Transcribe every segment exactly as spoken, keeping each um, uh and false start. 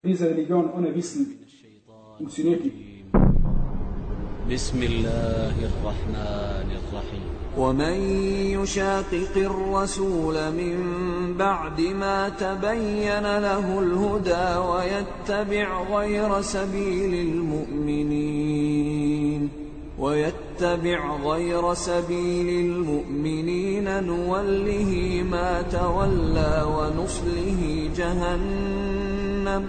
Diese Religion ohne Wissen funktioniert nicht. بسم الله الرحمن الرحيم ومن يشاقق الرسول من بعد ما تبين له الهدى ويتبع غير سبيل المؤمنين ويتبع غير سبيل المؤمنين نوله ما تولى ونصله جهنم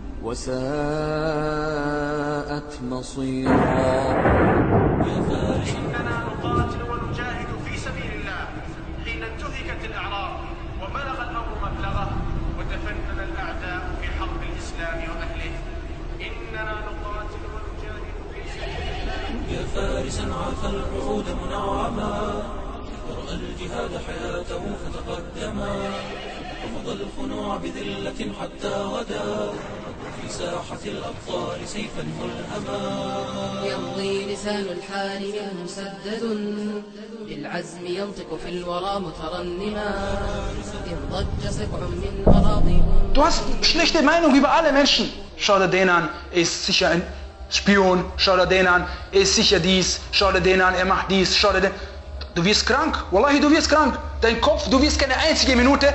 وساءت مصيرا. إننا نقاتل ونجاهد في سبيل الله حين انتهكت الأعراض وبلغ الأمر مبلغه وتفنن الأعداء في حرب الإسلام وأهله. إننا نقاتل ونجاهد في سبيل الله. يا فارسا عاف العهود منعما ورأى الجهاد حياته فتقدما رفض الخنوع بذلة حتى غدا في ساحة الأبطال سيفا ملهما. يمضي لسان الحال منه مسدد للعزم ينطق في الورى مترنما إن ضج سبع من أراضي. Du hast schlechte Meinung über alle Menschen. Schau dir den an, er ist sicher ein Spion. Schau dir den an, er ist sicher dies. Schau dir den an, er macht dies. Schau dir den. Du wirst krank. Wallahi, du wirst krank. Dein Kopf, du wirst keine einzige Minute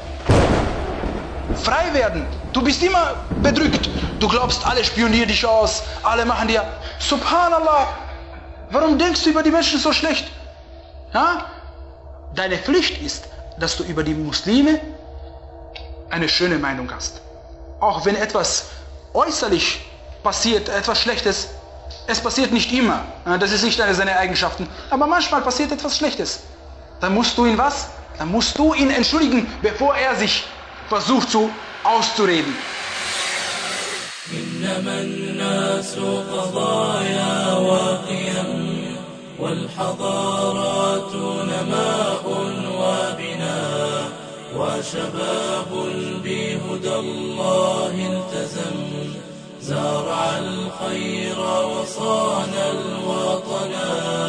frei werden. Du bist immer bedrückt. Du glaubst, alle spionieren dich aus. Alle machen dir. Subhanallah. Warum denkst du über die Menschen so schlecht? Ja? Deine Pflicht ist, dass du über die Muslime eine schöne Meinung hast. Auch wenn etwas äußerlich passiert, etwas Schlechtes, es passiert nicht immer. Das ist nicht eine seiner Eigenschaften. Aber manchmal passiert etwas Schlechtes. Dann musst du ihn was? Dann musst du ihn entschuldigen, bevor er sich versucht zu auszureden. إنما الناس قضايا وقيم والحضارات نماء وبناء وشباب بهدى الله التزم زرع الخير وصان الوطنا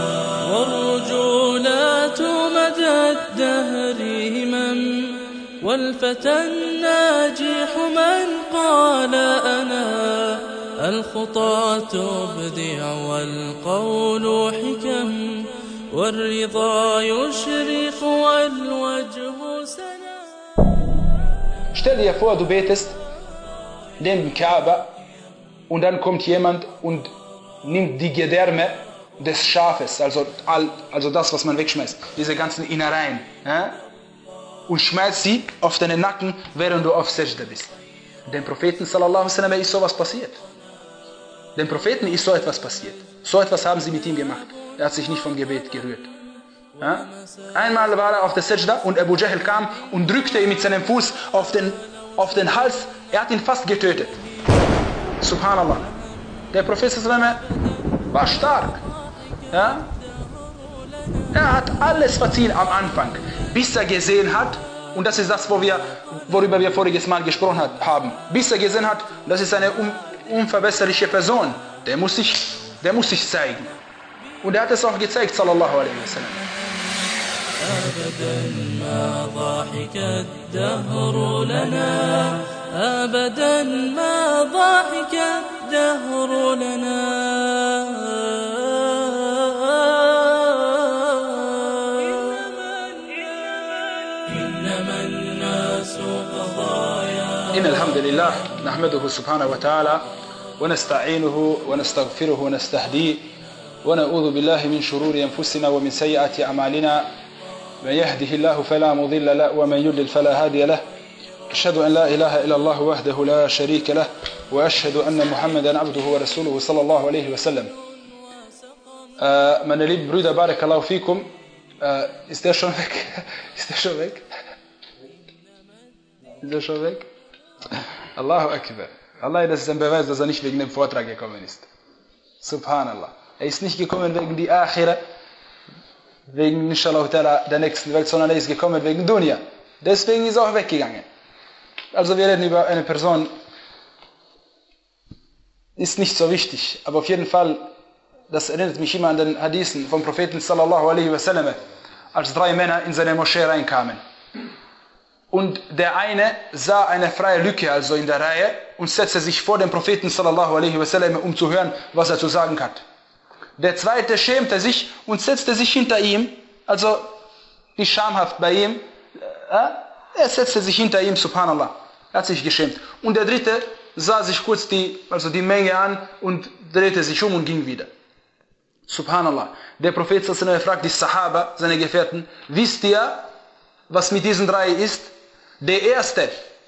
والرجولات مدى الدهر همم والفتى الناجح من قال أنا الخطى تبدع والقول حكم والرضا يشرق والوجه سنا. Stell dir vor, du betest neben Kaaba und dann kommt jemand und nimmt die Gedärme des Schafes, also, also das, was man wegschmeißt, diese ganzen Innereien, ja? Und schmeißt sie auf deinen Nacken, während du auf Sajda bist. Dem Propheten sallallahu alaihi wasallam ist sowas passiert. Dem Propheten ist so etwas passiert. So etwas haben sie mit ihm gemacht. Er hat sich nicht vom Gebet gerührt. Ja? Einmal war er auf der Sajda und Abu Jahl kam und drückte ihn mit seinem Fuß auf den, auf den Hals. Er hat ihn fast getötet. Subhanallah. Der Prophet sallallahu alaihi wasallam war stark. Ja? Er hat alles verziehen am Anfang, bis er gesehen hat, und das ist das, wo wir, worüber wir voriges Mal gesprochen hat, haben, bis er gesehen hat, das ist eine un, unverbesserliche Person, der muss, sich, der muss sich zeigen. Und er hat es auch gezeigt, sallallahu alaihi wasallam. أبدا ما ضحك الدهر لنا أبدا ما ضحك الدهر لنا إن الحمد لله نحمده سبحانه وتعالى ونستعينه ونستغفره ونستهديه ونعوذ بالله من شرور أنفسنا ومن سيئات أعمالنا من يهده الله فلا مضل له ومن يضلل فلا هادي له أشهد أن لا إله إلا الله وحده لا شريك له وأشهد أن محمدا عبده ورسوله صلى الله عليه وسلم. Meine lieben Brüder, barakallahu fikum, ist der schon weg? Ist der schon weg? Ist er schon weg? Allahu Akbar. Allah, das ist ein Beweis, dass er nicht wegen dem Vortrag gekommen ist. Subhanallah. Er ist nicht gekommen wegen die Akhira, wegen inshallah der nächsten Welt, sondern er ist gekommen wegen Dunya. Deswegen ist er auch weggegangen. Also wir reden über eine Person, ist nicht so wichtig, aber auf jeden Fall, das erinnert mich immer an den Hadithen vom Propheten sallallahu alaihi wasallam, als drei Männer in seine Moschee reinkamen. Und der eine sah eine freie Lücke, also in der Reihe, und setzte sich vor den Propheten sallallahu alaihi wasallam, um zu hören, was er zu sagen hat. Der zweite schämte sich und setzte sich hinter ihm, also nicht schamhaft bei ihm, äh, er setzte sich hinter ihm, subhanallah, er hat sich geschämt. Und der dritte sah sich kurz die, also die Menge an und drehte sich um und ging wieder. Subhanallah. Der Prophet sallallahu alaihi wasallam fragt die Sahaba, seine Gefährten, wisst ihr, was mit diesen drei ist? Der erste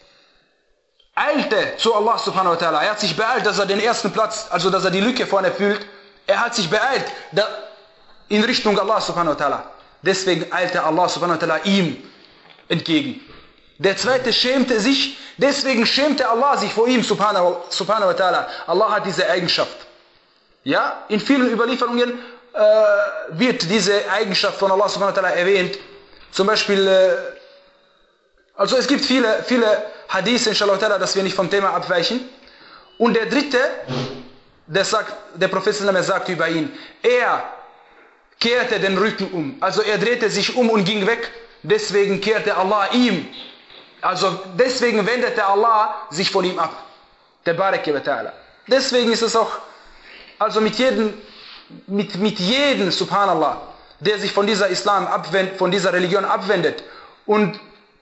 eilte zu Allah subhanahu wa ta'ala. Er hat sich beeilt, dass er den ersten Platz, also dass er die Lücke vorne füllt. Er hat sich beeilt da, in Richtung Allah subhanahu wa ta'ala. Deswegen eilte Allah subhanahu wa ta'ala ihm entgegen. Der zweite schämte sich, deswegen schämte Allah sich vor ihm subhanahu, subhanahu wa ta'ala. Allah hat diese Eigenschaft. Ja, in vielen Überlieferungen äh, wird diese Eigenschaft von Allah subhanahu wa ta'ala erwähnt. Zum Beispiel, äh, also es gibt viele, viele Hadith, inshallah ta'ala, dass wir nicht vom Thema abweichen. Und der dritte, der, sagt, der Prophet sagt über ihn, er kehrte den Rücken um. Also er drehte sich um und ging weg. Deswegen kehrte Allah ihm. Also deswegen wendete Allah sich von ihm ab. Der Bareke wa ta'ala. Deswegen ist es auch, also mit jedem, mit, mit jedem, subhanallah, der sich von dieser Islam abwendet, von dieser Religion abwendet und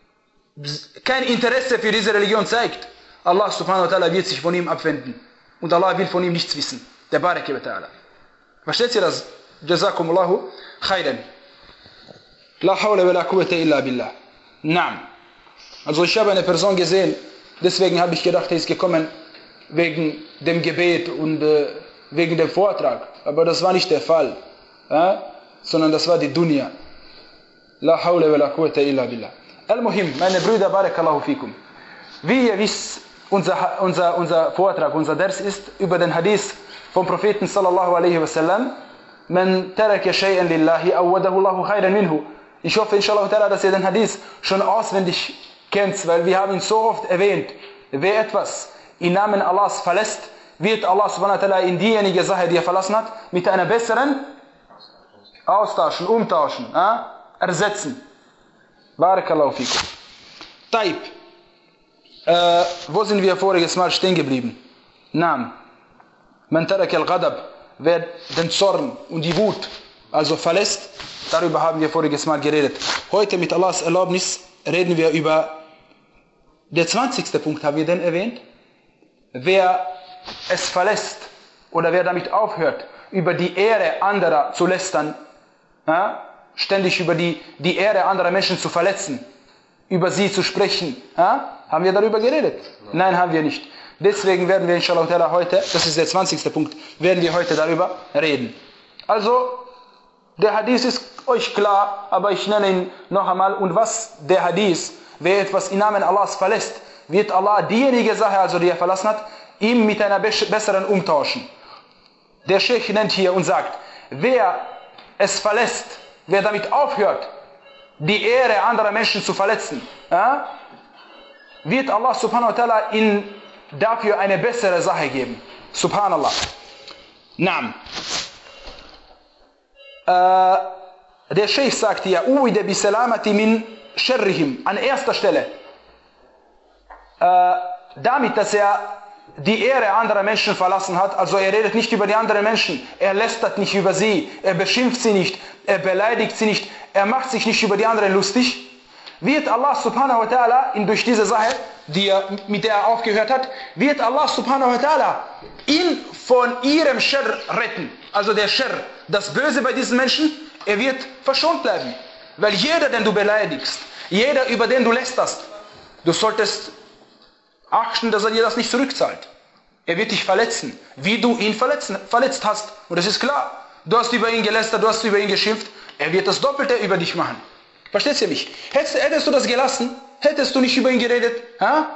kein Interesse für diese Religion zeigt, Allah subhanahu wa ta'ala wird sich von ihm abwenden. Und Allah will von ihm nichts wissen. Der Bareke wa ta'ala. Versteht ihr das? Jazakumullahu khairan. La hawla wa la quwwata illa billah. Naam. Also ich habe eine Person gesehen, deswegen habe ich gedacht, er ist gekommen wegen dem Gebet und äh, wegen dem Vortrag. Aber das war nicht der Fall. Äh? Sondern das war die Dunya. La hawla wa la quwwata illa billah. Al-Muhim, meine Brüder, barakallahu fikum. Wie ihr wisst, unser, unser, unser Vortrag, unser Ders ist über den Hadith vom Propheten sallallahu alaihi wasallam. Man taraka shay'an lillahi awwadahu Allahu khayran minhu. Ich hoffe, inshallah, dass ihr den Hadith schon auswendig kennt, weil wir haben ihn so oft erwähnt. Wer etwas im Namen Allahs verlässt, wird Allah subhanahu wa ta'ala in diejenige Sache, die er verlassen hat, mit einer besseren austauschen, umtauschen, äh, ersetzen. Barakallahu fikum. Taib. Äh, wo sind wir voriges Mal stehen geblieben? Naam. Man taraka al-ghadab, wer den Zorn und die Wut also verlässt, darüber haben wir voriges Mal geredet. Heute mit Allahs Erlaubnis reden wir über der zwanzigste Punkt, haben wir den erwähnt? Wer es verlässt oder wer damit aufhört, über die Ehre anderer zu lästern, ja, ständig über die, die Ehre anderer Menschen zu verletzen, über sie zu sprechen, ja, haben wir darüber geredet? Nein, haben wir nicht. Deswegen werden wir inshallah heute, das ist der zwanzigste Punkt, werden wir heute darüber reden. Also, der Hadith ist euch klar, aber ich nenne ihn noch einmal. Und was der Hadith, wer etwas im Namen Allahs verlässt, wird Allah diejenige Sache, also die er verlassen hat, ihm mit einer besseren umtauschen. Der Sheikh nennt hier und sagt, wer es verlässt, wer damit aufhört, die Ehre anderer Menschen zu verletzen, ja, wird Allah subhanahu wa ta'ala ihm dafür eine bessere Sache geben. Subhanallah. Naam. Äh, der Sheikh sagt hier, uwide bi salamati min sharrihim, an erster Stelle, äh, damit, dass er die Ehre anderer Menschen verlassen hat, also er redet nicht über die anderen Menschen, er lästert nicht über sie, er beschimpft sie nicht, er beleidigt sie nicht, er macht sich nicht über die anderen lustig, wird Allah subhanahu wa ta'ala, ihn durch diese Sache, die er, mit der er aufgehört hat, wird Allah subhanahu wa ta'ala ihn von ihrem Scherr retten. Also der Scherr, das Böse bei diesen Menschen, er wird verschont bleiben. Weil jeder, den du beleidigst, jeder, über den du lästerst, du solltest achten, dass er dir das nicht zurückzahlt. Er wird dich verletzen, wie du ihn verletzen, verletzt hast. Und das ist klar. Du hast über ihn gelästert, du hast über ihn geschimpft, er wird das Doppelte über dich machen. Verstehst du mich? Hättest, hättest du das gelassen, hättest du nicht über ihn geredet, ha?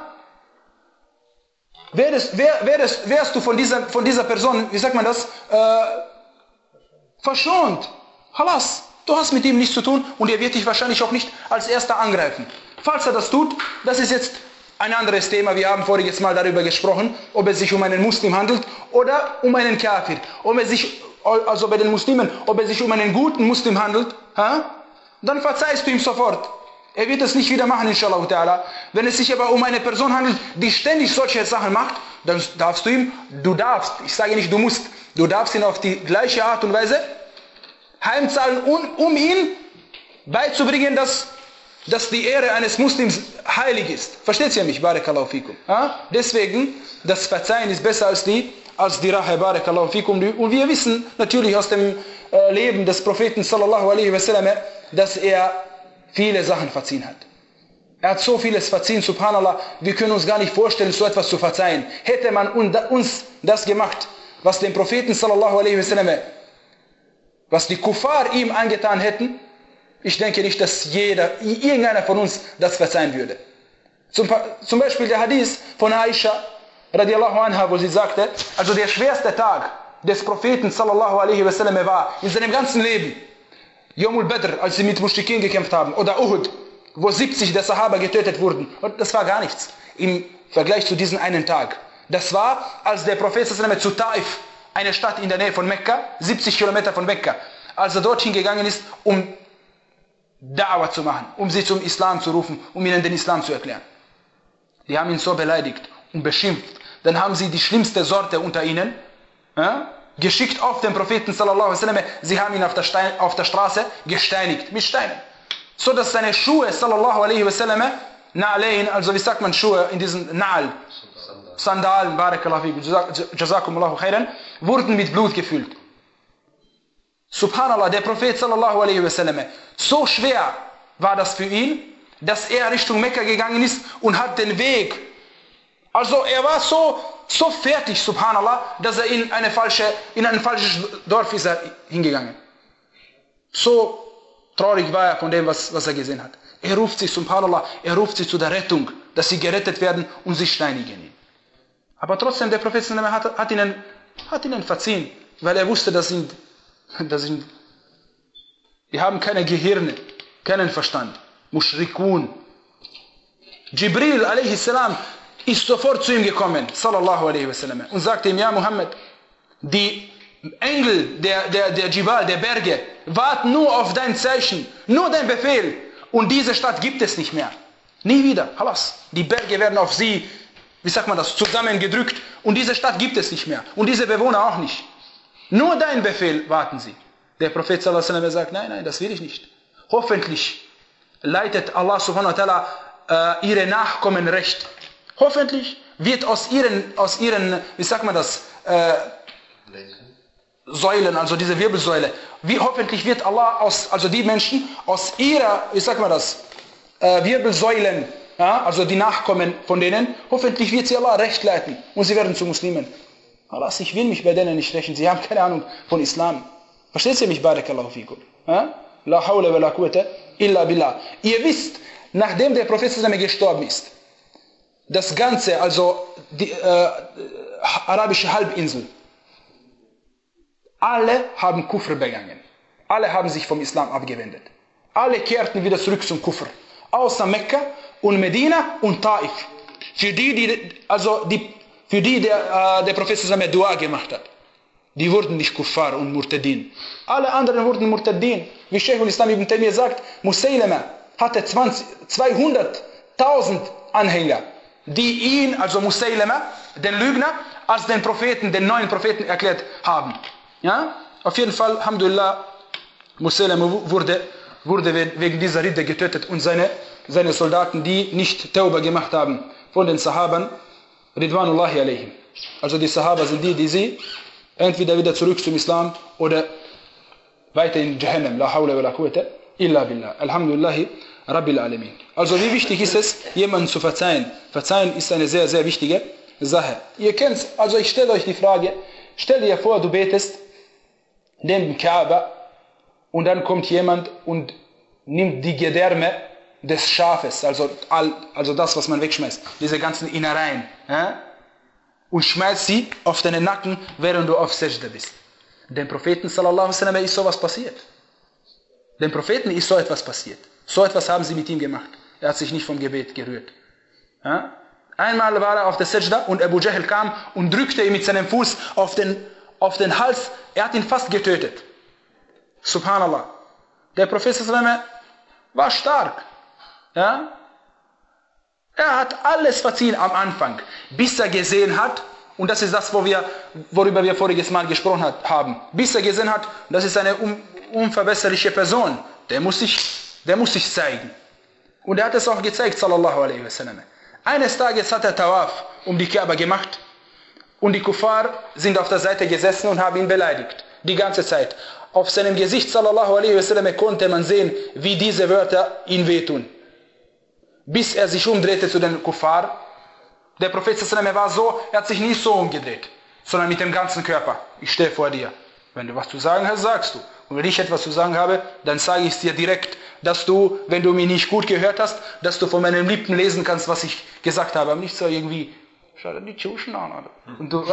Wärst, wär, wärst, wärst du von dieser, von dieser Person, wie sagt man das, äh, verschont. Halas, du hast mit ihm nichts zu tun und er wird dich wahrscheinlich auch nicht als erster angreifen. Falls er das tut, das ist jetzt ein anderes Thema. Wir haben voriges Mal darüber gesprochen, ob es sich um einen Muslim handelt oder um einen Kafir. Ob es sich, also bei den Muslimen, ob es sich um einen guten Muslim handelt, ha? Dann verzeihst du ihm sofort. Er wird es nicht wieder machen, inshallah ta'ala. Wenn es sich aber um eine Person handelt, die ständig solche Sachen macht, dann darfst du ihm, du darfst, ich sage nicht, du musst, du darfst ihn auf die gleiche Art und Weise heimzahlen, um, um ihn beizubringen, dass, dass die Ehre eines Muslims heilig ist. Versteht ihr mich? Barakallahu fikum. Ja? Deswegen, das Verzeihen ist besser als die, als die Rache. Barakallahu fikum. Und wir wissen natürlich aus dem äh, Leben des Propheten sallallahu alaihi wasallam, dass er viele Sachen verziehen hat. Er hat so vieles verziehen, subhanallah, wir können uns gar nicht vorstellen, so etwas zu verzeihen. Hätte man uns das gemacht, was dem Propheten sallallahu alaihi wasallam, was die Kuffar ihm angetan hätten, ich denke nicht, dass jeder, irgendeiner von uns das verzeihen würde. Zum, zum Beispiel der Hadith von Aisha radiallahu anha, wo sie sagte, also der schwerste Tag des Propheten sallallahu alaihi wasallam war in seinem ganzen Leben Yomul Badr, als sie mit Mushrikin gekämpft haben, oder Uhud, wo siebzig der Sahaba getötet wurden. Und das war gar nichts im Vergleich zu diesem einen Tag. Das war, als der Prophet sallallahu alaihi wasallam zu Taif, eine Stadt in der Nähe von Mekka, siebzig Kilometer von Mekka, als er dorthin gegangen ist, um Da'wah zu machen, um sie zum Islam zu rufen, um ihnen den Islam zu erklären. Die haben ihn so beleidigt und beschimpft. Dann haben sie die schlimmste Sorte unter ihnen ja, geschickt auf den Propheten sallallahu alaihi wasallam. Sie haben ihn auf der, Stein, auf der Straße gesteinigt mit Steinen. So dass seine Schuhe sallallahu alaihi wasallam, Na'alayn, also wie sagt man Schuhe in diesen Na'al, Sandalen, barakallahu fikum, jazakumullahu khairan, wurden mit Blut gefüllt. Subhanallah, der Prophet sallallahu alaihi wasallam, so schwer war das für ihn, dass er Richtung Mekka gegangen ist und hat den Weg, also er war so, so fertig, subhanallah, dass er in, eine falsche, in ein falsches Dorf ist er hingegangen. So traurig war er von dem, was, was er gesehen hat. Er ruft sie, subhanallah, er ruft sie zu der Rettung, dass sie gerettet werden und sie steinigen ihn. Aber trotzdem, der Prophet hat, hat, ihnen, hat ihnen verziehen, weil er wusste, dass sind, das sind, die haben keine Gehirne, keinen Verstand. Mushrikun. Jibril alaihi salam ist sofort zu ihm gekommen, sallallahu alaihi wasallam, und sagte ihm, ja Muhammad, die Engel der, der, der Jibal, der Berge, warten nur auf dein Zeichen, nur dein Befehl, und diese Stadt gibt es nicht mehr. Nie wieder, halas. Die Berge werden auf sie, wie sagt man das, zusammengedrückt, und diese Stadt gibt es nicht mehr, und diese Bewohner auch nicht. Nur dein Befehl warten sie. Der Prophet sallallahu alaihi wasallam sagt, nein, nein, das will ich nicht. Hoffentlich leitet Allah subhanahu wa ta'ala äh, ihre Nachkommen recht. Hoffentlich wird aus ihren, aus ihren, wie sagt man das, äh, Säulen, also diese Wirbelsäule, wie hoffentlich wird Allah aus, also die Menschen aus ihrer, wie sagt man das, äh, Wirbelsäulen, ja, also die Nachkommen von denen, hoffentlich wird sie Allah recht leiten und sie werden zu Muslimen. Allah, ich will mich bei denen nicht rächen, sie haben keine Ahnung von Islam. Versteht ihr mich, barakallahu fikum? La hawla wa la quwwata illa billah. Ihr wisst, nachdem der Prophet gestorben ist, das Ganze, also die äh, arabische Halbinsel, alle haben Kufr begangen. Alle haben sich vom Islam abgewendet. Alle kehrten wieder zurück zum Kufr. Außer Mekka und Medina und Taif. Für die, die, also die, für die der, äh, der Prophet Dua gemacht hat. Die wurden nicht Kuffar und Murtadin. Alle anderen wurden Murtadin. Wie Sheikh al-Islam ibn Taymiyyah sagt, Musaylama hatte zweihunderttausend Anhänger, die ihn, also Musaylama, den Lügner, als den Propheten, den neuen Propheten erklärt haben. Ja? Auf jeden Fall, alhamdulillah, Musaylama wurde, wurde wegen dieser Rede getötet und seine, seine Soldaten, die nicht Tauba gemacht haben von den Sahabern, Ridwanullahi alaihim. Also die Sahaba sind die, die sie entweder wieder zurück zum Islam oder weiter in Jahannam. La hawla wa la quwwata illa billah. Alhamdulillahi Rabbil Alamin. Also wie wichtig ist es, jemanden zu verzeihen? Verzeihen ist eine sehr, sehr wichtige Sache. Ihr kennt, also ich stelle euch die Frage, stell dir vor, du betest neben Kaaba und dann kommt jemand und nimmt die Gedärme des Schafes, also, all, also das, was man wegschmeißt, diese ganzen Innereien, ja? Und schmeißt sie auf deinen Nacken, während du auf Sajda bist. Dem Propheten sallallahu alaihi wasallam ist sowas passiert. Dem Propheten ist so etwas passiert. So etwas haben sie mit ihm gemacht. Er hat sich nicht vom Gebet gerührt. Ja? Einmal war er auf der Sajda und Abu Jahl kam und drückte ihn mit seinem Fuß auf den, auf den Hals. Er hat ihn fast getötet. Subhanallah. Der Prophet sallallahu alaihi wasallam war stark. Ja? Er hat alles verziehen am Anfang, bis er gesehen hat, und das ist das, wo wir, worüber wir voriges Mal gesprochen hat, haben, bis er gesehen hat, das ist eine un, unverbesserliche Person, der muss, sich, der muss sich zeigen. Und er hat es auch gezeigt, sallallahu alaihi wasallam. Eines Tages hat er Tawaf um die Kaaba gemacht und die Kuffar sind auf der Seite gesessen und haben ihn beleidigt, die ganze Zeit. Auf seinem Gesicht, sallallahu alaihi wasallam, konnte man sehen, wie diese Wörter ihn wehtun. Bis er sich umdrehte zu den Kuffar. Der Prophet sallallahu alaihi wasallam war so, er hat sich nicht so umgedreht, sondern mit dem ganzen Körper. Ich stehe vor dir. Wenn du was zu sagen hast, sagst du. Und wenn ich etwas zu sagen habe, dann sage ich es dir direkt, dass du, wenn du mich nicht gut gehört hast, dass du von meinen Lippen lesen kannst, was ich gesagt habe. Aber nicht so irgendwie, schau die Tschuschen an. Und du,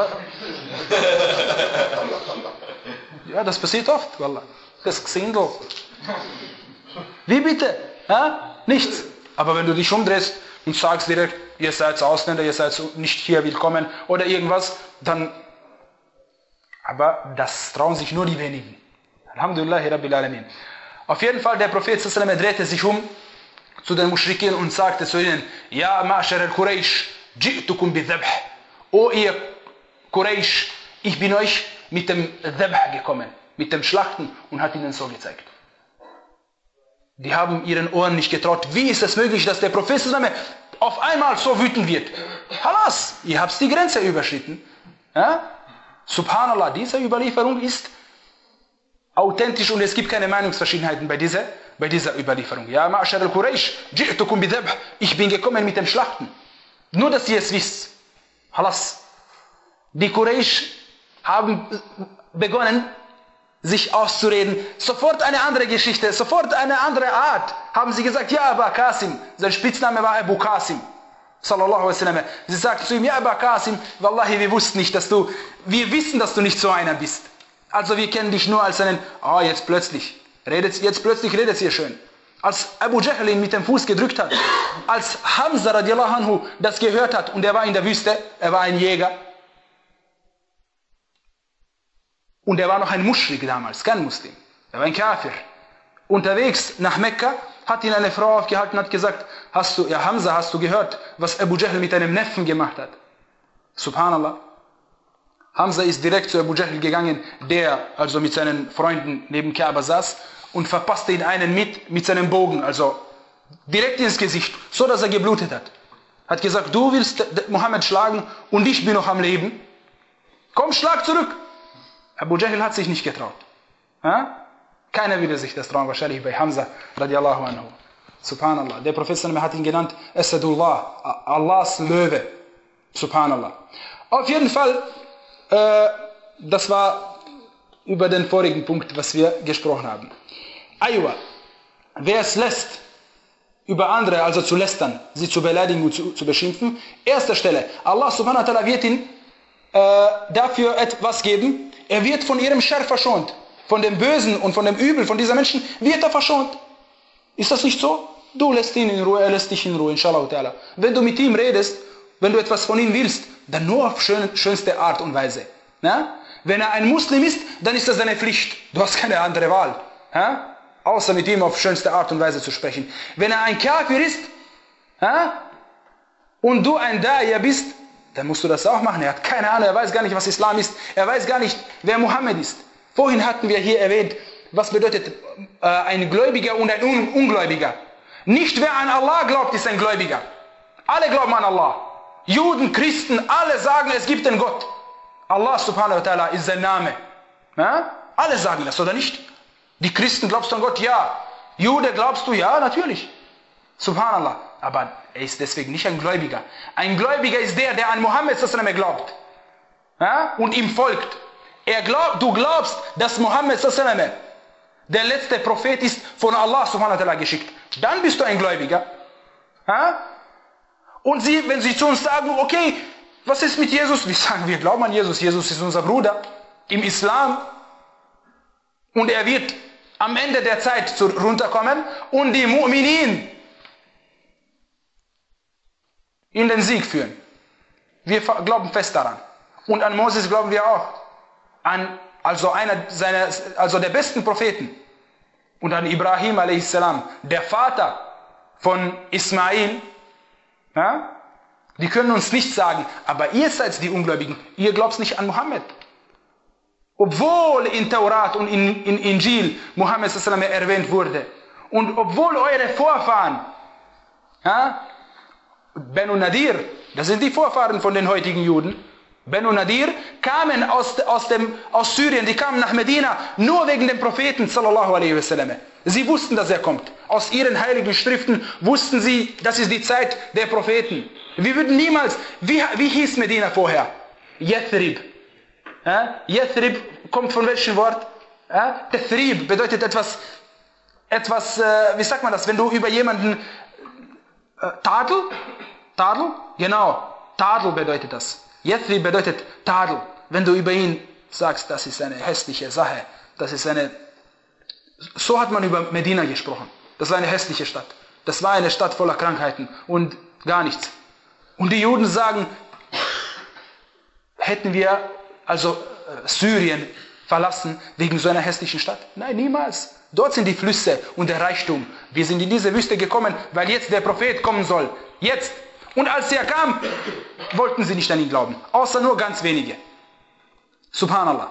ja, das passiert oft, wallah. Das gesehen doch. Wie bitte? Ha? Nichts. Aber wenn du dich umdrehst und sagst direkt, ihr seid Ausländer, ihr seid nicht hier willkommen oder irgendwas, dann, aber das trauen sich nur die wenigen. Alhamdulillah Rabbil Alamin. Auf jeden Fall, der Prophet sallallahu alaihi wasallam drehte sich um zu den Muschrikin und sagte zu ihnen, Ja, Ma'ashar al-Quraysh, ji'tukum bi-dhabh. O ihr Quraysh, ich bin euch mit dem Dhabh gekommen, mit dem Schlachten, und hat ihnen so gezeigt. Die haben ihren Ohren nicht getraut. Wie ist es möglich, dass der Prophet auf einmal so wütend wird? Halas, ihr habt die Grenze überschritten. Ja? Subhanallah, diese Überlieferung ist authentisch und es gibt keine Meinungsverschiedenheiten bei dieser, bei dieser Überlieferung. Ja, Ma'ashar al-Quraysh, ji'tukum bi-dhabh. Ich bin gekommen mit dem Schlachten. Nur, dass ihr es wisst. Halas. Die Quraysh haben begonnen, sich auszureden. Sofort eine andere Geschichte, sofort eine andere Art. Haben sie gesagt, ja, Aba Qasim. Sein Spitzname war Abu Qasim. Sallallahu alaihi wasallam. Sie sagten zu ihm, ja, Aba Qasim, Wallahi, wir wussten nicht, dass du, wir wissen, dass du nicht so einer bist. Also wir kennen dich nur als einen, ah, oh, jetzt plötzlich, redet, jetzt plötzlich redet ihr schön. Als Abu Jahl ihn mit dem Fuß gedrückt hat, als Hamza radiallahu anhu das gehört hat und er war in der Wüste, er war ein Jäger, und er war noch ein Muschrik damals, kein Muslim. Er war ein Kafir. Unterwegs nach Mekka hat ihn eine Frau aufgehalten und hat gesagt, hast du, ja Hamza, hast du gehört, was Abu Jahl mit deinem Neffen gemacht hat? Subhanallah. Hamza ist direkt zu Abu Jahl gegangen, der also mit seinen Freunden neben Kaaba saß, und verpasste ihn einen mit, mit seinem Bogen, also direkt ins Gesicht, so dass er geblutet hat. Hat gesagt, du willst Mohammed schlagen und ich bin noch am Leben? Komm, schlag zurück. Abu Jahl hat sich nicht getraut. Ha? Keiner würde sich das trauen, wahrscheinlich bei Hamza radiallahu anhu. Subhanallah. Der Prophet hat ihn genannt Asadullah, Allahs Löwe. Subhanallah. Auf jeden Fall, äh, das war über den vorigen Punkt, was wir gesprochen haben. Aywa, wer es lässt, über andere, also zu lästern, sie zu beleidigen und zu, zu beschimpfen, erster Stelle, Allah subhanahu wa ta'ala wird ihn äh, dafür etwas geben, er wird von ihrem Scherr verschont, von dem Bösen und von dem Übel von dieser Menschen wird er verschont. Ist das nicht so? Du lässt ihn in Ruhe, er lässt dich in Ruhe, inshallah ta'ala. Wenn du mit ihm redest, wenn du etwas von ihm willst, dann nur auf schön, schönste Art und Weise. Na? Wenn er ein Muslim ist, dann ist das deine Pflicht. Du hast keine andere Wahl. Ha? Außer mit ihm auf schönste Art und Weise zu sprechen. Wenn er ein Kafir ist, ha? Und du ein Da'iyah bist, dann musst du das auch machen. Er hat keine Ahnung, er weiß gar nicht, was Islam ist. Er weiß gar nicht, wer Mohammed ist. Vorhin hatten wir hier erwähnt, was bedeutet äh, ein Gläubiger und ein Un Ungläubiger. Nicht wer an Allah glaubt, ist ein Gläubiger. Alle glauben an Allah. Juden, Christen, alle sagen, es gibt einen Gott. Allah subhanahu wa ta'ala ist sein Name. Ja? Alle sagen das, oder nicht? Die Christen, glaubst du an Gott? Ja. Jude, glaubst du? Ja, natürlich. Subhanallah. Aber er ist deswegen nicht ein Gläubiger. Ein Gläubiger ist der, der an Mohammed sallallahu alaihi wasallam glaubt. Ja? Und ihm folgt. Er glaubt, du glaubst, dass Mohammed sallallahu alaihi wasallam der letzte Prophet ist, von Allah subhanahu wa ta'ala geschickt. Dann bist du ein Gläubiger. Ja? Und sie, wenn sie zu uns sagen, okay, was ist mit Jesus? Wir sagen, wir glauben an Jesus. Jesus ist unser Bruder im Islam. Und er wird am Ende der Zeit runterkommen und die Mu'minin in den Sieg führen. Wir glauben fest daran. Und an Moses glauben wir auch. An, also einer seiner, also der besten Propheten. Und an Ibrahim a s, der Vater von Ismail, ja, die können uns nicht sagen, aber ihr seid die Ungläubigen, ihr glaubt nicht an Mohammed. Obwohl in Taurat und in, in Injil Mohammed sallallahu alaihi wasallam erwähnt wurde und obwohl eure Vorfahren, ja, Banu Nadir, das sind die Vorfahren von den heutigen Juden, Banu Nadir kamen aus, aus, dem, aus Syrien, die kamen nach Medina nur wegen dem Propheten sallallahu alaihi wasallam. Sie wussten, dass er kommt. Aus ihren heiligen Schriften wussten sie, das ist die Zeit der Propheten. Wir würden niemals, wie, wie hieß Medina vorher? Yathrib. Ja? Yathrib kommt von welchem Wort? Ja? Tathrib bedeutet etwas, etwas äh, wie sagt man das, wenn du über jemanden äh, Tadel? Tadel? Genau, Tadel bedeutet das. Yathrib bedeutet Tadel. Wenn du über ihn sagst, das ist eine hässliche Sache, das ist eine... So hat man über Medina gesprochen. Das war eine hässliche Stadt. Das war eine Stadt voller Krankheiten und gar nichts. Und die Juden sagen, hätten wir also äh, Syrien verlassen wegen so einer hässlichen Stadt? Nein, niemals. Dort sind die Flüsse und der Reichtum. Wir sind in diese Wüste gekommen, weil jetzt der Prophet kommen soll. Jetzt. Und als er kam, wollten sie nicht an ihn glauben. Außer nur ganz wenige. Subhanallah.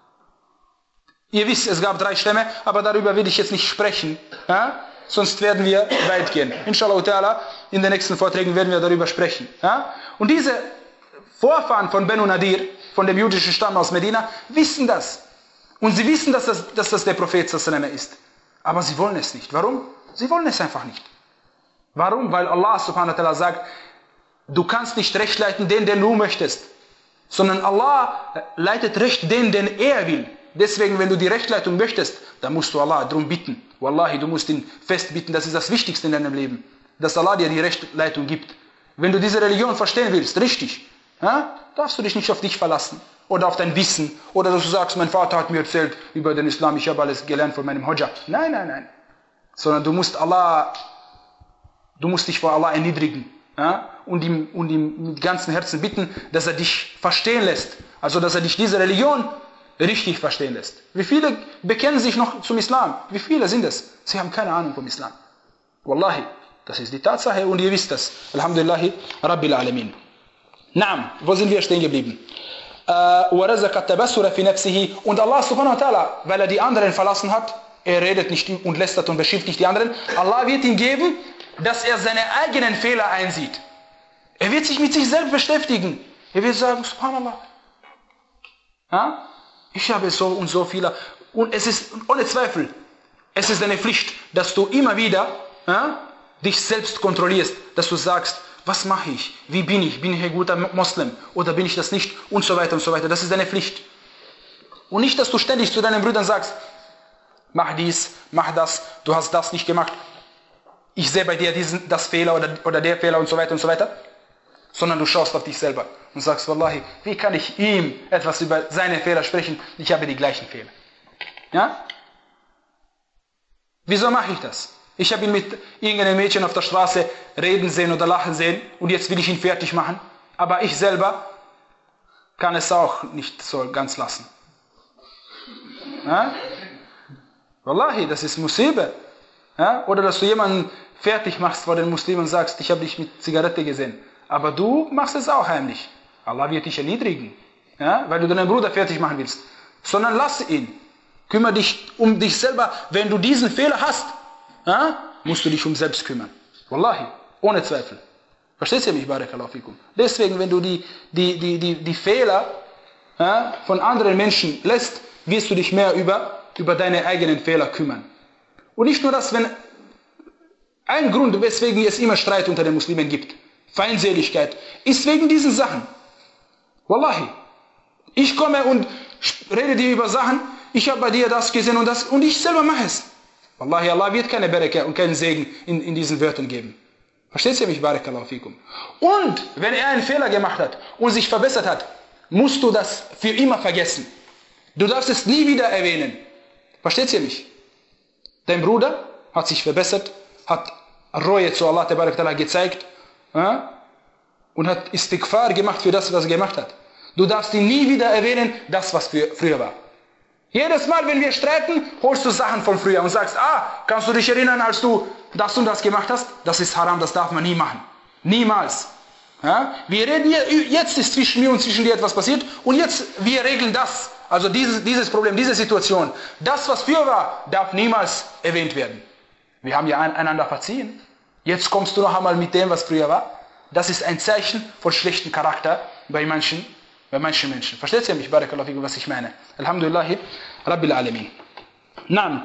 Ihr wisst, es gab drei Stämme, aber darüber will ich jetzt nicht sprechen. Ja? Sonst werden wir weit gehen. Inshallah ta'ala, in den nächsten Vorträgen werden wir darüber sprechen. Ja? Und diese Vorfahren von Banu Nadir, von dem jüdischen Stamm aus Medina, wissen das. Und sie wissen, dass das, dass das der Prophet sallallahu alaihi wasallam ist. Aber sie wollen es nicht. Warum? Sie wollen es einfach nicht. Warum? Weil Allah subhanahu wa ta'ala sagt, du kannst nicht Recht leiten, den, den du möchtest. Sondern Allah leitet Recht den, den er will. Deswegen, wenn du die Rechtleitung möchtest, dann musst du Allah darum bitten. Wallahi, du musst ihn fest bitten, das ist das Wichtigste in deinem Leben. Dass Allah dir die Rechtleitung gibt. Wenn du diese Religion verstehen willst, richtig, ja, darfst du dich nicht auf dich verlassen. Oder auf dein Wissen. Oder dass du sagst, mein Vater hat mir erzählt über den Islam, ich habe alles gelernt von meinem Hodja. Nein, nein, nein. Sondern du musst Allah, du musst dich vor Allah erniedrigen. Ja, und, ihm, und ihm mit ganzem Herzen bitten, dass er dich verstehen lässt. Also, dass er dich diese Religion richtig verstehen lässt. Wie viele bekennen sich noch zum Islam? Wie viele sind es? Sie haben keine Ahnung vom Islam. Wallahi, das ist die Tatsache und ihr wisst das. Alhamdulillahi Rabbil Alamin. Naam, wo sind wir stehen geblieben? Und Allah subhanahu wa ta'ala, weil er die anderen verlassen hat, er redet nicht und lästert und beschimpft nicht die anderen, Allah wird ihm geben, dass er seine eigenen Fehler einsieht. Er wird sich mit sich selbst beschäftigen. Er wird sagen, subhanallah, ja? Ich habe so und so viele. Und es ist ohne Zweifel, es ist deine Pflicht, dass du immer wieder ja, dich selbst kontrollierst, dass du sagst, was mache ich? Wie bin ich? Bin ich ein guter Moslem? Oder bin ich das nicht? Und so weiter und so weiter. Das ist deine Pflicht. Und nicht, dass du ständig zu deinen Brüdern sagst, mach dies, mach das, du hast das nicht gemacht. Ich sehe bei dir diesen, das Fehler oder, oder der Fehler und so weiter und so weiter. Sondern du schaust auf dich selber und sagst, Wallahi, wie kann ich ihm etwas über seine Fehler sprechen? Ich habe die gleichen Fehler. Ja? Wieso mache ich das? Ich habe ihn mit irgendeinem Mädchen auf der Straße reden sehen oder lachen sehen und jetzt will ich ihn fertig machen. Aber ich selber kann es auch nicht so ganz lassen. Ja? Wallahi, das ist Musibe. Ja? Oder dass du jemanden fertig machst vor den Muslimen und sagst, ich habe dich mit Zigarette gesehen. Aber du machst es auch heimlich. Allah wird dich erniedrigen, ja? Weil du deinen Bruder fertig machen willst. Sondern lass ihn. Kümmere dich um dich selber. Wenn du diesen Fehler hast, ja, musst du dich um selbst kümmern. Wallahi, ohne Zweifel. Verstehst du mich, Barakallahu fikum? Deswegen, wenn du die, die, die, die, die Fehler ja, von anderen Menschen lässt, wirst du dich mehr über, über deine eigenen Fehler kümmern. Und nicht nur das, wenn ein Grund, weswegen es immer Streit unter den Muslimen gibt, Feindseligkeit, ist wegen diesen Sachen. Wallahi. Ich komme und rede dir über Sachen, ich habe bei dir das gesehen und das, und ich selber mache es. Wallahi, Allah wird keine Baraka und keinen Segen in, in diesen Wörtern geben. Versteht ihr mich? Barakallahu fikum. Und wenn er einen Fehler gemacht hat und sich verbessert hat, musst du das für immer vergessen. Du darfst es nie wieder erwähnen. Versteht ihr mich? Dein Bruder hat sich verbessert, hat Reue zu Allah Ta'ala gezeigt, ja, und hat Istighfar gemacht für das, was er gemacht hat. Du darfst ihn nie wieder erwähnen, das, was für, früher war. Jedes Mal, wenn wir streiten, holst du Sachen von früher und sagst, ah, kannst du dich erinnern, als du das und das gemacht hast? Das ist haram, das darf man nie machen. Niemals. Ja? Wir reden hier, jetzt ist zwischen mir und zwischen dir etwas passiert und jetzt, wir regeln das. Also dieses, dieses Problem, diese Situation. Das, was früher war, darf niemals erwähnt werden. Wir haben ja einander verziehen. Jetzt kommst du noch einmal mit dem, was früher war. Das ist ein Zeichen von schlechtem Charakter bei manchen, bei manchen Menschen. Versteht ihr mich, Barakallahu fikum, was ich meine? Alhamdulillahi Rabbil Alamin. Naam.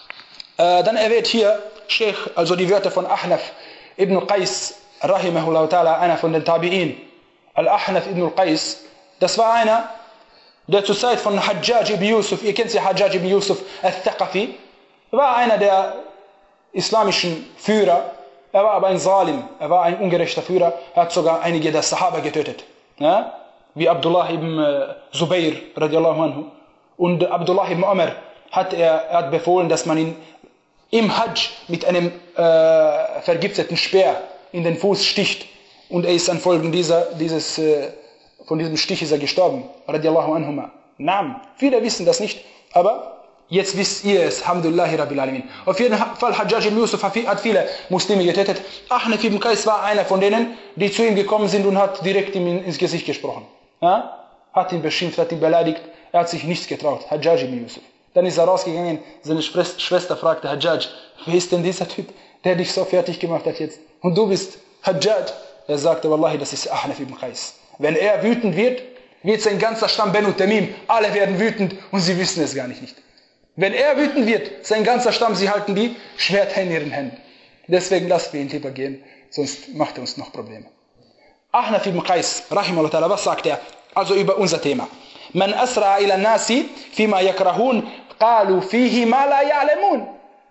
Äh, dann erwähnt hier Sheikh, also die Wörter von Ahnaf ibn Qais, rahimahullah ta'ala, einer von den Tabi'in. Al-Ahnaf ibn Qais, das war einer, der zur Zeit von Hajjaj ibn Yusuf, ihr kennt ja Hajjaj ibn Yusuf al-Thaqafi, war einer der islamischen Führer. Er war aber ein Zalim, er war ein ungerechter Führer, er hat sogar einige der Sahaba getötet. Ja? Wie Abdullah ibn Zubayr, radiallahu anhu. Und Abdullah ibn Umar hat er, er hat befohlen, dass man ihn im Hajj mit einem äh, vergifteten Speer in den Fuß sticht. Und er ist an Folgen dieser, dieses, äh, von diesem Stich ist er gestorben. Radiallahu anhuma. Naam. Viele wissen das nicht, aber jetzt wisst ihr es, alhamdulillahi rabbil alamin. Auf jeden Fall, Hajjaj ibn Yusuf hat viele Muslime getötet. Ahnaf ibn Qais war einer von denen, die zu ihm gekommen sind und hat direkt ihm ins Gesicht gesprochen. Ja? Hat ihn beschimpft, hat ihn beleidigt. Er hat sich nichts getraut. Hajjaj ibn Yusuf. Dann ist er rausgegangen, seine Schwester fragte Hajjaj, wer ist denn dieser Typ, der dich so fertig gemacht hat jetzt? Und du bist Hajjaj. Er sagte, wallahi, das ist Ahnaf ibn Qais. Wenn er wütend wird, wird sein ganzer Stamm Banu Tamim, alle werden wütend und sie wissen es gar nicht. nicht. Wenn er wütend wird, sein ganzer Stamm, sie halten die Schwerter in ihren Händen. Deswegen lassen wir ihn lieber gehen, sonst macht er uns noch Probleme. Ahnaf ibn Qais, rahimahullah ta'ala, was sagt er? Also über unser Thema. Man asra ila nasi fima yakrahun qalu fihi ma la ya'lamun.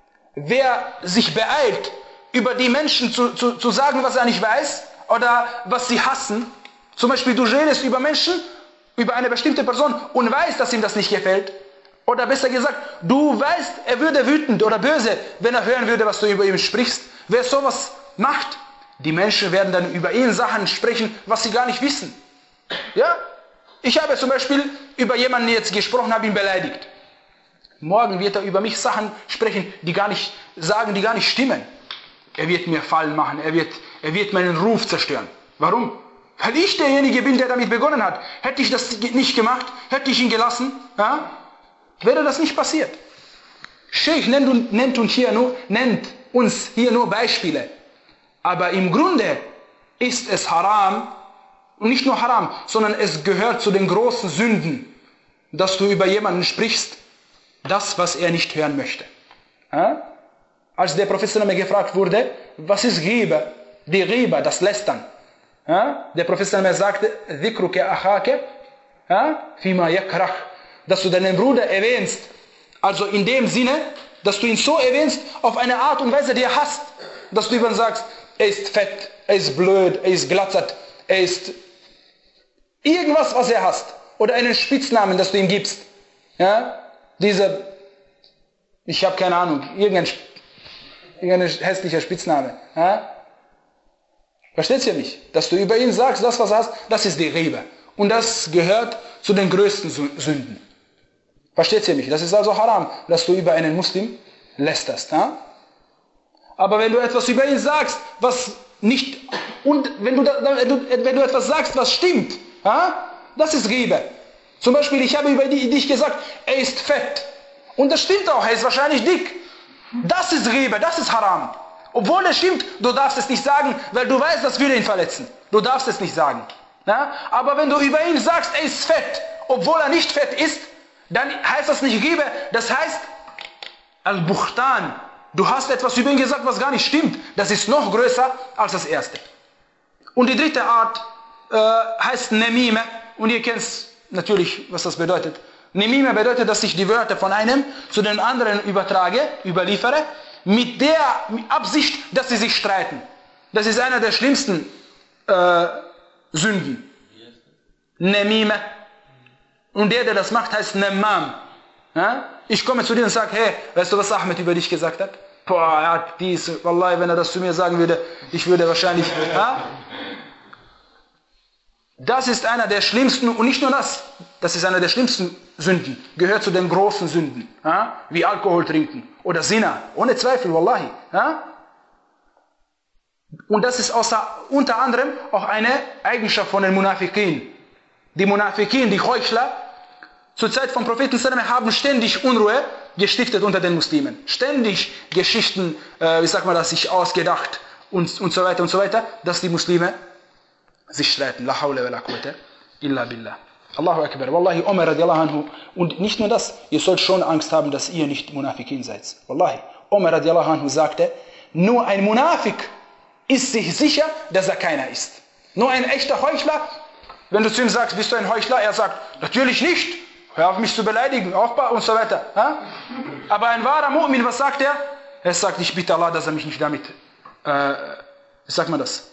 Wer sich beeilt, über die Menschen zu, zu, zu sagen, was er nicht weiß oder was sie hassen, zum Beispiel du redest über Menschen, über eine bestimmte Person und weißt, dass ihm das nicht gefällt, oder besser gesagt, du weißt, er würde wütend oder böse, wenn er hören würde, was du über ihn sprichst. Wer sowas macht, die Menschen werden dann über ihn Sachen sprechen, was sie gar nicht wissen. Ja? Ich habe zum Beispiel über jemanden jetzt gesprochen, habe ihn beleidigt. Morgen wird er über mich Sachen sprechen, die gar nicht sagen, die gar nicht stimmen. Er wird mir Fallen machen, er wird, er wird meinen Ruf zerstören. Warum? Weil ich derjenige bin, der damit begonnen hat. Hätte ich das nicht gemacht, hätte ich ihn gelassen, ja? Wäre das nicht passiert. Sheikh nennt, nennt, uns hier nur, nennt uns hier nur Beispiele. Aber im Grunde ist es haram, und nicht nur haram, sondern es gehört zu den großen Sünden, dass du über jemanden sprichst, das, was er nicht hören möchte. Ja? Als der Prophet gefragt wurde, was ist Ghiba? Die Ghiba, das Lästern. Ja? Der Prophet sagte, Dhikruke achake, fima yakrach. Dass du deinen Bruder erwähnst, also in dem Sinne, dass du ihn so erwähnst, auf eine Art und Weise, die er hasst, dass du ihm sagst, er ist fett, er ist blöd, er ist glatzert, er ist irgendwas, was er hasst, oder einen Spitznamen, das du ihm gibst. Ja, dieser, ich habe keine Ahnung, irgendein, irgendein hässlicher Spitzname. Ja? Versteht ihr mich? Dass du über ihn sagst, das, was er hasst, das ist die Ghiba. Und das gehört zu den größten Sünden. Versteht ihr mich? Das ist also haram, dass du über einen Muslim lästerst. Ja? Aber wenn du etwas über ihn sagst, was nicht, und wenn du, wenn du etwas sagst, was stimmt, ja? Das ist Ghiba. Zum Beispiel, ich habe über dich gesagt, er ist fett. Und das stimmt auch, er ist wahrscheinlich dick. Das ist Ghiba, das ist haram. Obwohl es stimmt, du darfst es nicht sagen, weil du weißt, das würde ihn verletzen. Du darfst es nicht sagen. Ja? Aber wenn du über ihn sagst, er ist fett, obwohl er nicht fett ist, dann heißt das nicht Ghiba, das heißt Al-Buchtan. Du hast etwas über ihn gesagt, was gar nicht stimmt. Das ist noch größer als das erste. Und die dritte Art äh, heißt Nemime. Und ihr kennt natürlich, was das bedeutet. Nemime bedeutet, dass ich die Wörter von einem zu den anderen übertrage, überliefere, mit der Absicht, dass sie sich streiten. Das ist einer der schlimmsten äh, Sünden. Nemime. Und der, der das macht, heißt Nemmam. Ja? Ich komme zu dir und sage, hey, weißt du, was Ahmed über dich gesagt hat? Boah, er hat dies, Wallahi, wenn er das zu mir sagen würde, ich würde wahrscheinlich... Ja? Das ist einer der schlimmsten, und nicht nur das, das ist eine der schlimmsten Sünden, gehört zu den großen Sünden, ja? Wie Alkohol trinken oder Zina, ohne Zweifel, wallahi. Ja? Und das ist außer, unter anderem auch eine Eigenschaft von den Munafiqin. Die Munafiqin, die Heuchler, zur Zeit vom Propheten haben ständig Unruhe gestiftet unter den Muslimen. Ständig Geschichten, äh, wie sagt man das, sich ausgedacht und, und so weiter und so weiter, dass die Muslime sich streiten. La hawla wa la quwwata illa billah. Allahu Akbar. Wallahi, Umar radiallahu anhu. Und nicht nur das, ihr sollt schon Angst haben, dass ihr nicht Munafiqin seid. Wallahi. Umar radiallahu anhu sagte, nur ein Munafik ist sich sicher, dass er keiner ist. Nur ein echter Heuchler, wenn du zu ihm sagst, bist du ein Heuchler? Er sagt, natürlich nicht. Hör auf mich zu beleidigen, aufbau und so weiter. Ja? Aber ein wahrer Mu'min, was sagt er? Er sagt, ich bitte Allah, dass er mich nicht damit, äh, wie sagt man das?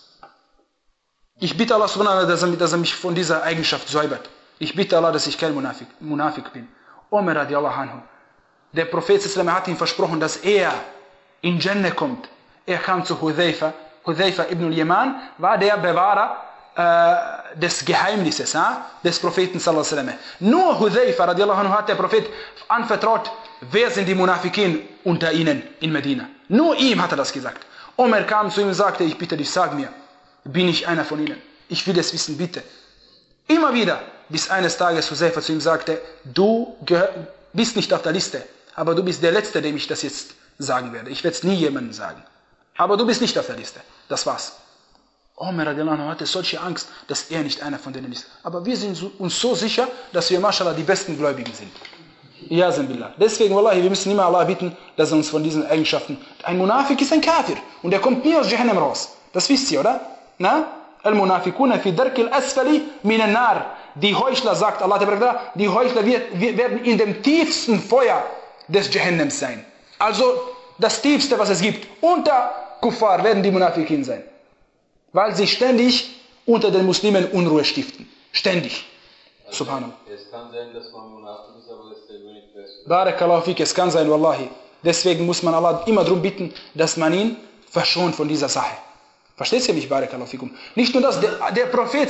Ich bitte Allah, dass er, dass er mich von dieser Eigenschaft säubert. Ich bitte Allah, dass ich kein Munafik, Munafik bin. Umar radiallahu anhu. Der Prophet hat ihm versprochen, dass er in Jannah kommt. Er kam zu Hudhayfa. Hudhayfa ibn al-Yaman war der Bewahrer äh, des Geheimnisses äh, des Propheten sallallahu alaihi wasallam. Nur Hudhayfa radiallahu anhu hat der Prophet anvertraut, wer sind die Munafikin unter ihnen in Medina. Nur ihm hat er das gesagt. Umar kam zu ihm und sagte, ich bitte dich, sag mir, bin ich einer von ihnen? Ich will es wissen, bitte. Immer wieder, bis eines Tages Hudhayfa zu ihm sagte, du bist nicht auf der Liste, aber du bist der Letzte, dem ich das jetzt sagen werde. Ich werde es nie jemandem sagen. Aber du bist nicht auf der Liste. Das war's. Umar radiallahu anhu hatte solche Angst, dass er nicht einer von denen ist. Aber wir sind uns so sicher, dass wir, mashallah, die besten Gläubigen sind. Ja, Billah. Deswegen, wallahi, wir müssen immer Allah bitten, dass er uns von diesen Eigenschaften... Ein Munafik ist ein Kafir. Und er kommt nie aus Jahannam raus. Das wisst ihr, oder? Na? Al-Munafikuna fi darki al-asfali min an-nar. Die Heuchler, sagt Allah, die Heuchler werden in dem tiefsten Feuer des Jahannams sein. Also das tiefste, was es gibt. Unter Kuffar werden die Munafikin sein. Weil sie ständig unter den Muslimen Unruhe stiften. Ständig. Also Subhanallah. Es kann sein, dass man Munafik ist, aber das ist der nicht fest. Barakallahu fik, es kann sein, wallahi. Deswegen muss man Allah immer darum bitten, dass man ihn verschont von dieser Sache. Versteht ihr mich, Barakallahu fikum? Nicht nur das, der, der Prophet,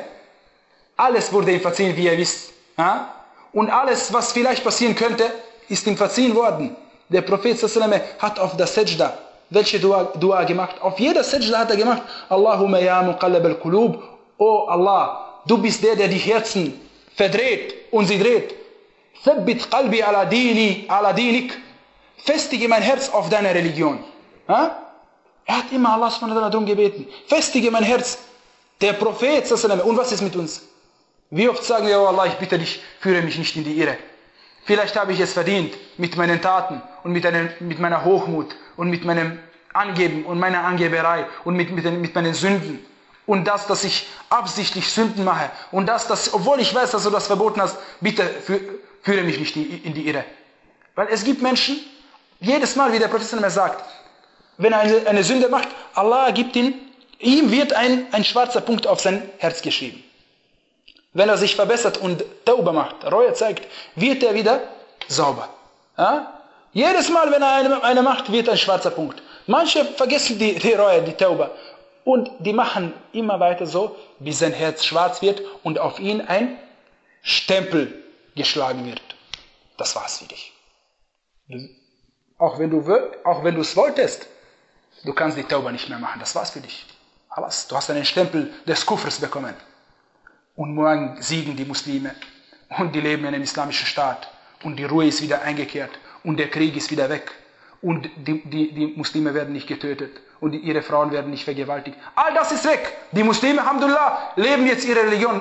alles wurde ihm verziehen, wie ihr wisst. Ja? Und alles, was vielleicht passieren könnte, ist ihm verziehen worden. Der Prophet hat auf der Sajda, welche Dua, Dua gemacht? Auf jeder Sajda hat er gemacht, Allahumma ya muqallab al-qulub, oh Allah, du bist der, der die Herzen verdreht und sie dreht. Thabbit qalbi ala dini, ala dinik. Festige mein Herz auf deine Religion. Ja? Er hat immer Allah darum gebeten. Festige mein Herz. Der Prophet, und was ist mit uns? Wie oft sagen wir, oh Allah, ich bitte dich, führe mich nicht in die Irre. Vielleicht habe ich es verdient mit meinen Taten und mit, einem, mit meiner Hochmut und mit meinem Angeben und meiner Angeberei und mit, mit, den, mit meinen Sünden. Und das, dass ich absichtlich Sünden mache. Und das, dass, obwohl ich weiß, dass du das verboten hast, bitte führe mich nicht in die Irre. Weil es gibt Menschen, jedes Mal, wie der Prophet sagt, wenn er eine, eine Sünde macht, Allah gibt ihn, ihm wird ein, ein schwarzer Punkt auf sein Herz geschrieben. Wenn er sich verbessert und Tauba macht, Reue zeigt, wird er wieder sauber. Ja? Jedes Mal, wenn er eine, eine macht, wird ein schwarzer Punkt. Manche vergessen die, die Reue, die Tauba. Und die machen immer weiter so, bis sein Herz schwarz wird und auf ihn ein Stempel geschlagen wird. Das war's für dich. Auch wenn du auch wenn du es wolltest, du kannst die Tauba nicht mehr machen. Das war's für dich. Alles. Du hast einen Stempel des Kufrs bekommen. Und morgen siegen die Muslime und die leben in einem islamischen Staat und die Ruhe ist wieder eingekehrt und der Krieg ist wieder weg und die, die, die Muslime werden nicht getötet und die, ihre Frauen werden nicht vergewaltigt. All das ist weg. Die Muslime, alhamdulillah, leben jetzt ihre Religion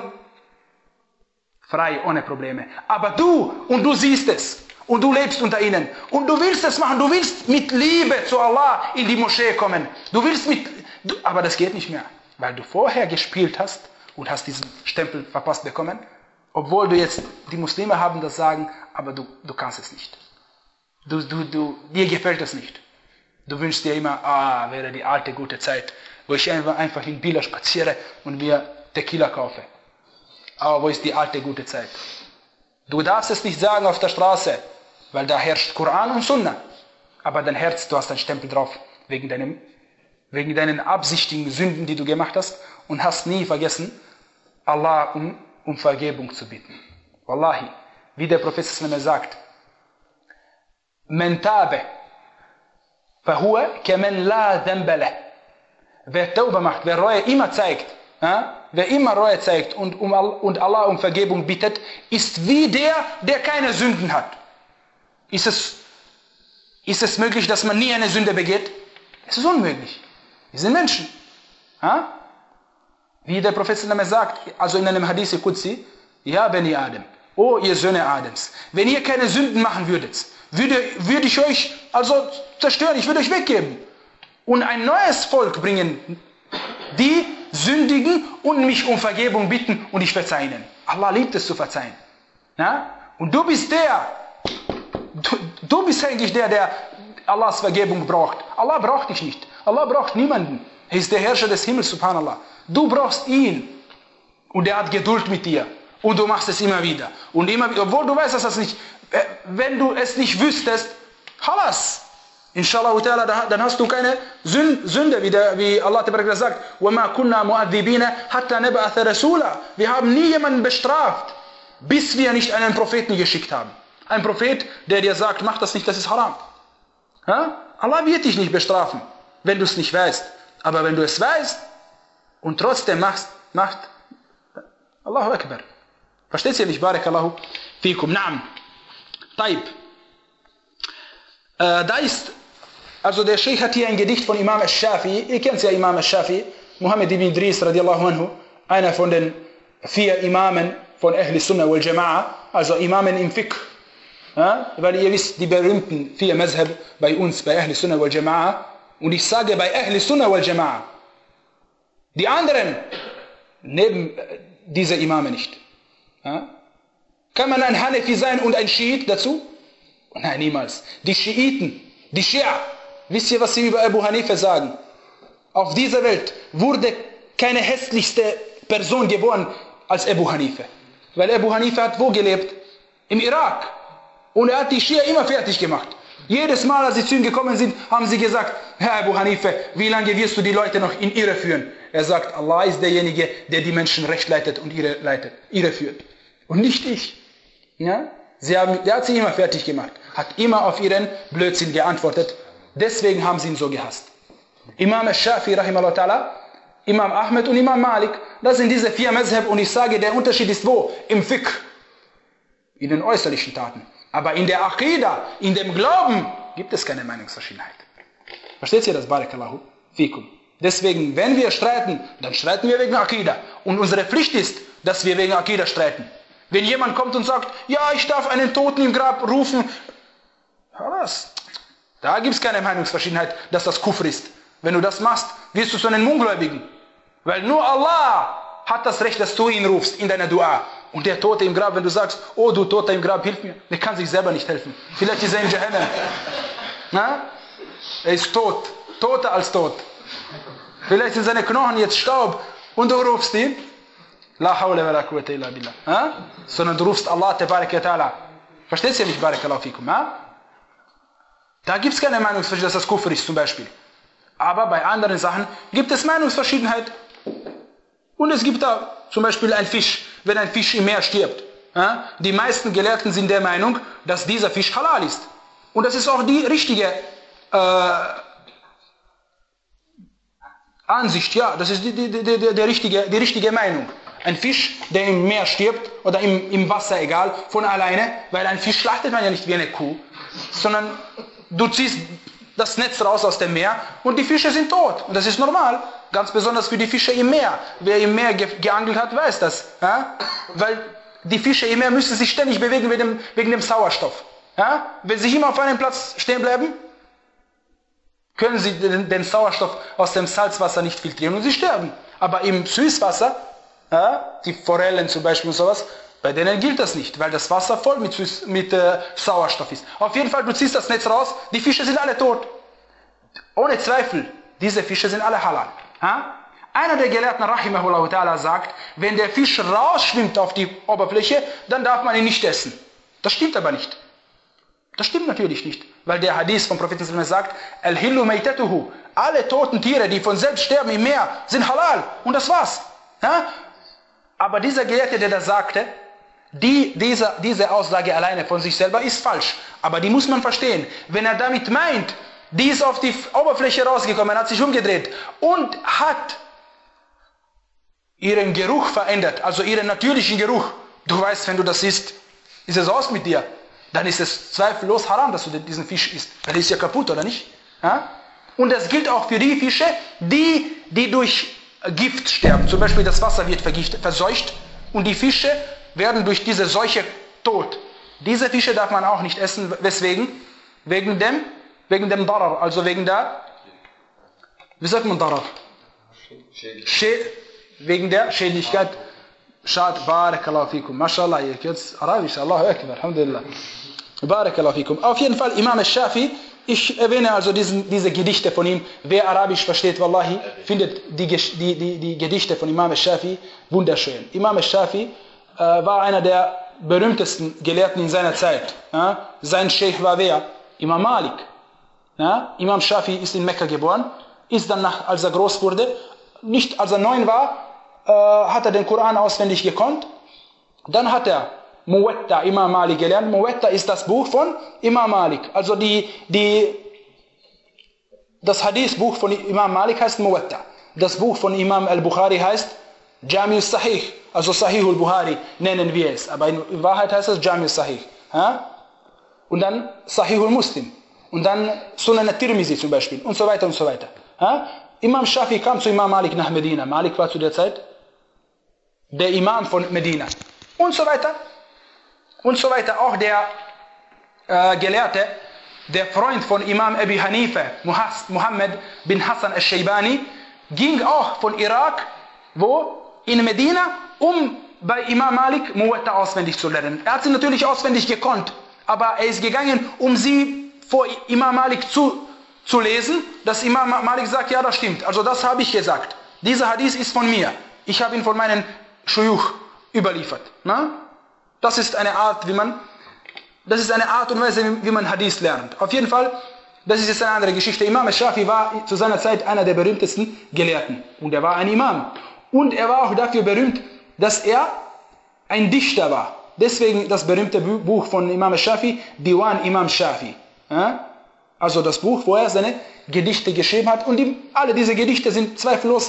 frei, ohne Probleme. Aber du, und du siehst es und du lebst unter ihnen und du willst es machen, du willst mit Liebe zu Allah in die Moschee kommen. Du willst mit, du, aber das geht nicht mehr, weil du vorher gespielt hast und hast diesen Stempel verpasst bekommen, obwohl du jetzt, die Muslime haben das Sagen, aber du, du kannst es nicht. Du, du, du, dir gefällt es nicht. Du wünschst dir immer, ah, wäre die alte gute Zeit, wo ich einfach, einfach in Bila spaziere und mir Tequila kaufe. Aber wo ist die alte gute Zeit? Du darfst es nicht sagen auf der Straße, weil da herrscht Koran und Sunna. Aber dein Herz, du hast einen Stempel drauf, wegen, deinem, wegen deinen absichtigen Sünden, die du gemacht hast und hast nie vergessen, Allah um, um Vergebung zu bitten. Wallahi, wie der Prophet sagt, Man tabe, fahuwa kaman la dhanba lah. Wer Tauba macht, wer Reue immer zeigt, ja, wer immer Reue zeigt und, um, und Allah um Vergebung bittet, ist wie der, der keine Sünden hat. Ist es, ist es möglich, dass man nie eine Sünde begeht? Es ist unmöglich. Wir sind Menschen. Ja? Wie der Prophet sagt, also in einem Hadith Qudsi, ja, Bani Adam, oh ihr Söhne Adams, wenn ihr keine Sünden machen würdet, würde, würde ich euch also zerstören, ich würde euch weggeben und ein neues Volk bringen, die sündigen und mich um Vergebung bitten und ich verzeihe ihnen. Allah liebt es zu verzeihen. Ja? Und du bist der, du, du bist eigentlich der, der Allahs Vergebung braucht. Allah braucht dich nicht. Allah braucht niemanden. Er ist der Herrscher des Himmels, subhanallah. Du brauchst ihn. Und er hat Geduld mit dir. Und du machst es immer wieder. Und immer wieder, obwohl du weißt, dass das nicht, wenn du es nicht wüsstest, halas. Inshallah, dann hast du keine Sünde, wie, der, wie Allah sagt. وَمَا كُنَّا مُعَذِّبِينَ حَتَّى نَبْعَثَ رَسُولًا. Wir haben nie jemanden bestraft, bis wir nicht einen Propheten geschickt haben. Ein Prophet, der dir sagt, mach das nicht, das ist haram. Ja? Allah wird dich nicht bestrafen, wenn du es nicht weißt. Aber wenn du es weißt und trotzdem machst, macht Allahu Akbar. Versteht ihr nicht? Barakallahu fikum. Naam. Taib. Äh, da ist, also der Sheikh hat hier ein Gedicht von Imam al-Shafi. Ihr kennt ja Imam al-Shafi. Muhammad ibn Idris radiallahu anhu. Einer von den vier Imamen von Ahl Sunnah wal Jama'a. Also Imamen im Fiqh. Ja? Weil ihr wisst, die berühmten vier Mazhab bei uns, bei Ahl Sunnah wal Jama'a. Und ich sage bei Ahl Sunnah wal Jama'a. Die anderen, neben diese Imame nicht. Ja? Kann man ein Hanafi sein und ein Schiit dazu? Nein, niemals. Die Schiiten, die Schia, wisst ihr, was sie über Abu Hanifa sagen? Auf dieser Welt wurde keine hässlichste Person geboren als Abu Hanifa. Weil Abu Hanifa hat wo gelebt? Im Irak. Und er hat die Schia immer fertig gemacht. Jedes Mal, als sie zu ihm gekommen sind, haben sie gesagt, Herr Abu Hanifa, wie lange wirst du die Leute noch in Irre führen? Er sagt, Allah ist derjenige, der die Menschen recht leitet und Irre, leitet, Irre führt. Und nicht ich. Ja? Sie haben, der hat sie immer fertig gemacht. Hat immer auf ihren Blödsinn geantwortet. Deswegen haben sie ihn so gehasst. Imam al-Shafi, rahimahullah ta'ala, Imam Ahmed und Imam Malik, das sind diese vier Mazhab. Und ich sage, der Unterschied ist wo? Im Fiqh. In den äußerlichen Taten. Aber in der Aqidah, in dem Glauben, gibt es keine Meinungsverschiedenheit. Versteht ihr das? Barakallahu fikum. Deswegen, wenn wir streiten, dann streiten wir wegen Aqidah. Und unsere Pflicht ist, dass wir wegen Aqidah streiten. Wenn jemand kommt und sagt, ja, ich darf einen Toten im Grab rufen, was? Da gibt es keine Meinungsverschiedenheit, dass das Kufr ist. Wenn du das machst, wirst du zu einem Ungläubigen. Weil nur Allah hat das Recht, dass du ihn rufst in deiner Dua. Und der Tote im Grab, wenn du sagst, oh du Toter im Grab, hilf mir, der kann sich selber nicht helfen. Vielleicht ist er in Jahannam. Na? Er ist tot. Toter als tot. Vielleicht sind seine Knochen jetzt Staub und du rufst ihn. La hawla wa la quwwata illa billah. Ha? Sondern du rufst Allah tabaraka ta'ala. Verstehst du nicht, barakallahu fikum? Ha? Da gibt es keine Meinungsverschiedenheit, dass das Kufr ist zum Beispiel. Aber bei anderen Sachen gibt es Meinungsverschiedenheit. Und es gibt da zum Beispiel ein Fisch, wenn ein Fisch im Meer stirbt. Ja? Die meisten Gelehrten sind der Meinung, dass dieser Fisch halal ist. Und das ist auch die richtige äh, Ansicht, ja, das ist die, die, die, die, die, richtige, die richtige Meinung. Ein Fisch, der im Meer stirbt oder im, im Wasser, egal, von alleine, weil ein Fisch schlachtet man ja nicht wie eine Kuh, sondern du ziehst das Netz raus aus dem Meer und die Fische sind tot. Und das ist normal, ganz besonders für die Fische im Meer. Wer im Meer ge geangelt hat, weiß das. Ja? Weil die Fische im Meer müssen sich ständig bewegen wegen dem, wegen dem Sauerstoff. Ja? Wenn sie immer auf einem Platz stehen bleiben, können sie den, den Sauerstoff aus dem Salzwasser nicht filtrieren und sie sterben. Aber im Süßwasser, ja, die Forellen zum Beispiel und sowas, bei denen gilt das nicht, weil das Wasser voll mit, Süß, mit äh, Sauerstoff ist. Auf jeden Fall, du ziehst das Netz raus, die Fische sind alle tot. Ohne Zweifel, diese Fische sind alle halal. Ja? Einer der Gelehrten, rahimahullah ta'ala, sagt, wenn der Fisch rausschwimmt auf die Oberfläche, dann darf man ihn nicht essen. Das stimmt aber nicht. Das stimmt natürlich nicht, weil der Hadith vom Propheten sagt, Al-Hillu Maytatuhu, alle toten Tiere, die von selbst sterben im Meer, sind halal. Und das war's. Ja? Aber dieser Gelehrte, der das sagte, die, diese, diese Aussage alleine von sich selber ist falsch. Aber die muss man verstehen. Wenn er damit meint, die ist auf die Oberfläche rausgekommen, hat sich umgedreht und hat ihren Geruch verändert, also ihren natürlichen Geruch. Du weißt, wenn du das isst, ist es aus mit dir. Dann ist es zweifellos haram, dass du diesen Fisch isst. Weil der ist ja kaputt, oder nicht? Ja? Und das gilt auch für die Fische, die, die durch Gift sterben. Zum Beispiel das Wasser wird vergiftet, verseucht und die Fische werden durch diese Seuche tot. Diese Fische darf man auch nicht essen. Weswegen? Wegen dem, wegen dem Darar, also wegen der, wie sagt man Darar? Schä- wegen der Schädlichkeit. Schad, Barakallahu fikum. Mashallah, ihr könnt Arabisch, Allahu Akbar, Alhamdulillah. Barakallahu fikum. Auf jeden Fall, Imam al-Shafi, ich erwähne also diesen, diese Gedichte von ihm. Wer Arabisch versteht, Wallahi, findet die, die, die, die Gedichte von Imam al-Shafi wunderschön. Imam al-Shafi äh, war einer der berühmtesten Gelehrten in seiner Zeit. Ja? Sein Sheikh war wer? Imam Malik. Ja? Imam Shafi ist in Mekka geboren, ist dann, nach, als er groß wurde, nicht als er neun war, äh, hat er den Koran auswendig gekonnt. Dann hat er Muwatta, Imam Malik gelernt. Muwatta ist das Buch von Imam Malik. Also die, die, das Hadith-Buch von Imam Malik heißt Muwatta. Das Buch von Imam al-Bukhari heißt Jami al-Sahih. Also Sahih al-Bukhari nennen wir es. Aber in Wahrheit heißt es Jami al-Sahih. Ja? Und dann Sahih al-Muslim. Und dann Sunan al-Tirmizi zum Beispiel. Und so weiter und so weiter. Ja? Imam Shafi kam zu Imam Malik nach Medina. Malik war zu der Zeit der Imam von Medina. Und so weiter. Und so weiter. Auch der äh, Gelehrte, der Freund von Imam Abi Hanifa, Muhammad bin Hassan al-Shaybani, ging auch von Irak, wo? In Medina, um bei Imam Malik Muwatta auswendig zu lernen. Er hat sie natürlich auswendig gekonnt, aber er ist gegangen, um sie vor Imam Malik zu, zu lesen, dass Imam Malik sagt, ja, das stimmt. Also das habe ich gesagt. Dieser Hadith ist von mir. Ich habe ihn von meinen Shuyukh überliefert. Na? Das ist eine Art, wie man, das ist eine Art und Weise, wie man Hadith lernt. Auf jeden Fall, das ist jetzt eine andere Geschichte. Imam al-Shafi war zu seiner Zeit einer der berühmtesten Gelehrten. Und er war ein Imam. Und er war auch dafür berühmt, dass er ein Dichter war. Deswegen das berühmte Buch von Imam al-Shafi, Diwan Imam Shafi. Ja? Also das Buch, wo er seine Gedichte geschrieben hat. Und die, alle diese Gedichte sind zweifellos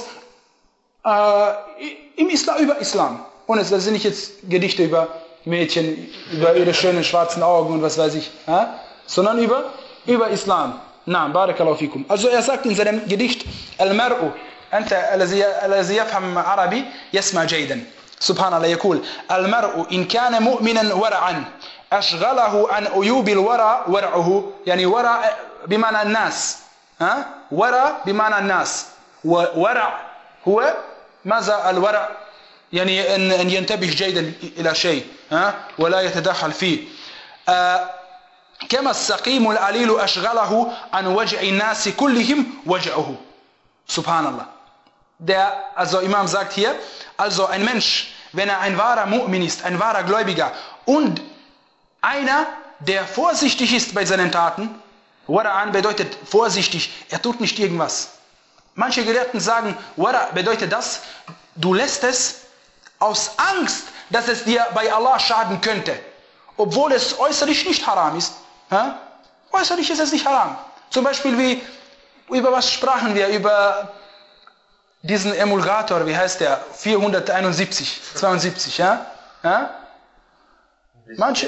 äh, im Islam, über Islam. Und es sind nicht jetzt Gedichte über Mädchen, über ihre schönen schwarzen Augen und was weiß ich, ja? Sondern über, über Islam. Naam, barakallahu fikum. Also er sagt in seinem Gedicht, Al-Mar'u, أنت الذي يفهم عربي يسمع جيدا. سبحان الله يقول المرء إن كان مؤمنا ورعا أشغله عن عيوب الورع ورعه يعني ورع بمعنى الناس ها ورع بمعنى الناس وورع هو ماذا الورع يعني أن أن ينتبه جيدا إلى شيء ها ولا يتدخل فيه آه كما السقيم العليل أشغله عن وجع الناس كلهم وجعه. Subhanallah. Der, also Imam sagt hier, also ein Mensch, wenn er ein wahrer Mu'min ist, ein wahrer Gläubiger und einer, der vorsichtig ist bei seinen Taten, Wara'an bedeutet vorsichtig, er tut nicht irgendwas. Manche Gelehrten sagen, Wara' bedeutet das, du lässt es aus Angst, dass es dir bei Allah schaden könnte, obwohl es äußerlich nicht haram ist. Ha? Äußerlich ist es nicht haram. Zum Beispiel wie, über was sprachen wir? Über diesen Emulgator, wie heißt der? vierhunderteinundsiebzig, zweiundsiebzig, ja? Ja? Manche...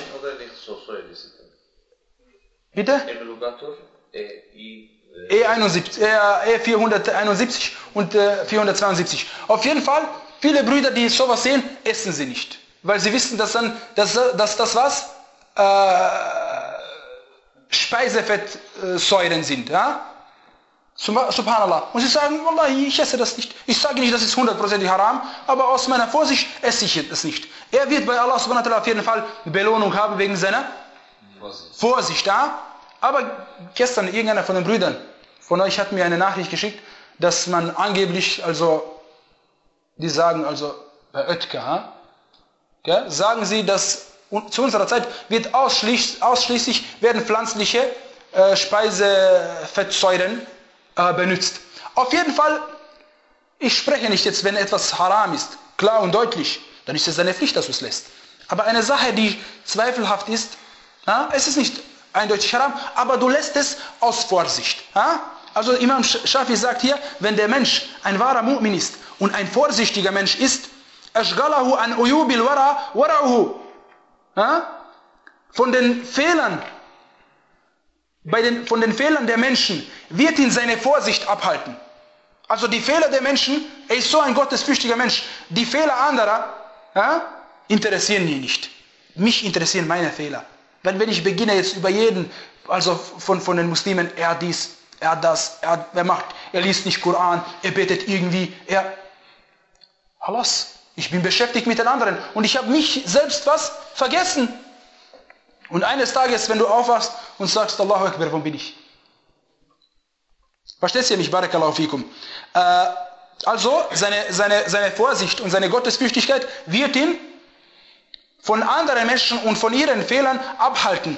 Bitte? Emulgator, E einundsiebzig, E vierhunderteinundsiebzig und äh, vierhundertzweiundsiebzig. Auf jeden Fall, viele Brüder, die sowas sehen, essen sie nicht. Weil sie wissen, dass, dann, dass, dass das was? Äh, Speisefettsäuren sind, ja? Subhanallah. Und sie sagen, Wallahi, ich esse das nicht. Ich sage nicht, das ist hundertprozentig haram, aber aus meiner Vorsicht esse ich es nicht. Er wird bei Allah subhanahu wa ta'ala auf jeden Fall Belohnung haben wegen seiner Vorsicht. Vorsicht, ja? Aber gestern irgendeiner von den Brüdern von euch hat mir eine Nachricht geschickt, dass man angeblich, also, die sagen, also, bei Oetker, okay, sagen sie, dass zu unserer Zeit wird ausschließlich, ausschließlich werden pflanzliche äh, Speisefettsäuren äh, benutzt. Auf jeden Fall, ich spreche nicht jetzt, wenn etwas haram ist, klar und deutlich, dann ist es eine Pflicht, dass du es lässt. Aber eine Sache, die zweifelhaft ist, ja, es ist nicht eindeutig haram, aber du lässt es aus Vorsicht. Ja? Also Imam Shafi sagt hier, wenn der Mensch ein wahrer Mu'min ist und ein vorsichtiger Mensch ist, ashgalahu an uyubil wara wara'uhu. Ja? Von den Fehlern, bei den, von den Fehlern der Menschen wird ihn seine Vorsicht abhalten. Also die Fehler der Menschen, er ist so ein gottesfürchtiger Mensch, die Fehler anderer ja, interessieren ihn nicht. Mich interessieren meine Fehler. Wenn, wenn ich beginne jetzt über jeden, also von, von den Muslimen, er dies, er das, er, er macht, er liest nicht Koran, er betet irgendwie, er... Halas, ich bin beschäftigt mit den anderen und ich habe mich selbst was vergessen. Und eines Tages, wenn du aufwachst und sagst, Allahu Akbar, wo bin ich? Verstehst du mich? Barakallahu fikum. Äh, also, seine, seine, seine Vorsicht und seine Gottesfürchtigkeit wird ihn von anderen Menschen und von ihren Fehlern abhalten.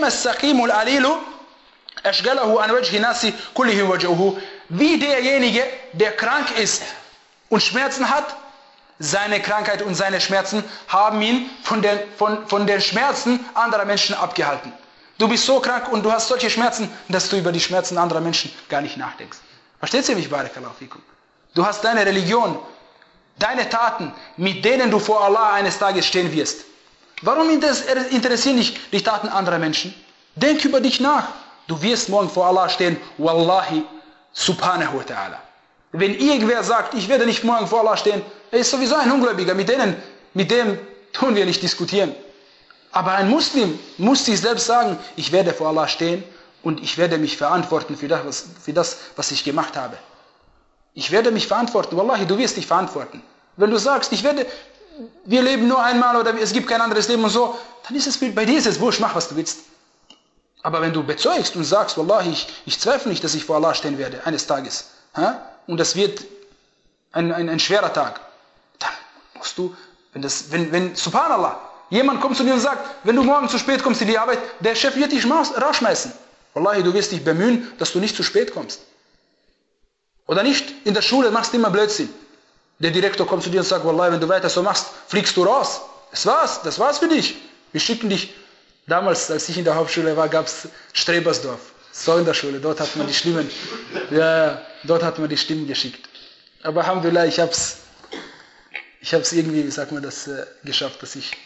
Wie derjenige, der krank ist und Schmerzen hat, seine Krankheit und seine Schmerzen haben ihn von den, von, von den Schmerzen anderer Menschen abgehalten. Du bist so krank und du hast solche Schmerzen, dass du über die Schmerzen anderer Menschen gar nicht nachdenkst. Versteht ihr mich, Barakallahu fikum? Du hast deine Religion, deine Taten, mit denen du vor Allah eines Tages stehen wirst. Warum interessieren dich die Taten anderer Menschen? Denk über dich nach. Du wirst morgen vor Allah stehen, Wallahi, subhanahu wa ta'ala. Wenn irgendwer sagt, ich werde nicht morgen vor Allah stehen, er ist sowieso ein Ungläubiger, mit, denen, mit dem tun wir nicht diskutieren. Aber ein Muslim muss sich selbst sagen, ich werde vor Allah stehen und ich werde mich verantworten für das, was, für das, was ich gemacht habe. Ich werde mich verantworten. Wallahi, du wirst dich verantworten. Wenn du sagst, ich werde, wir leben nur einmal oder es gibt kein anderes Leben und so, dann ist es bei dir ist es wurscht, mach was du willst. Aber wenn du bezeugst und sagst, Wallahi, ich, ich zweifle nicht, dass ich vor Allah stehen werde, eines Tages, ha? Und das wird ein, ein, ein schwerer Tag, dann musst du, wenn das, wenn, wenn, subhanallah, jemand kommt zu dir und sagt, wenn du morgen zu spät kommst in die Arbeit, der Chef wird dich rausschmeißen. Wallahi, du wirst dich bemühen, dass du nicht zu spät kommst. Oder nicht, in der Schule machst du immer Blödsinn. Der Direktor kommt zu dir und sagt, Wallahi, wenn du weiter so machst, fliegst du raus. Das war's, das war's für dich. Wir schicken dich. Damals, als ich in der Hauptschule war, gab es Strebersdorf. So in der Schule, dort hat man die Schlimmen, ja, dort hat man die Stimmen geschickt. Aber Alhamdulillah, ich hab's, ich hab's irgendwie, wie sagt man das, äh, geschafft, dass ich,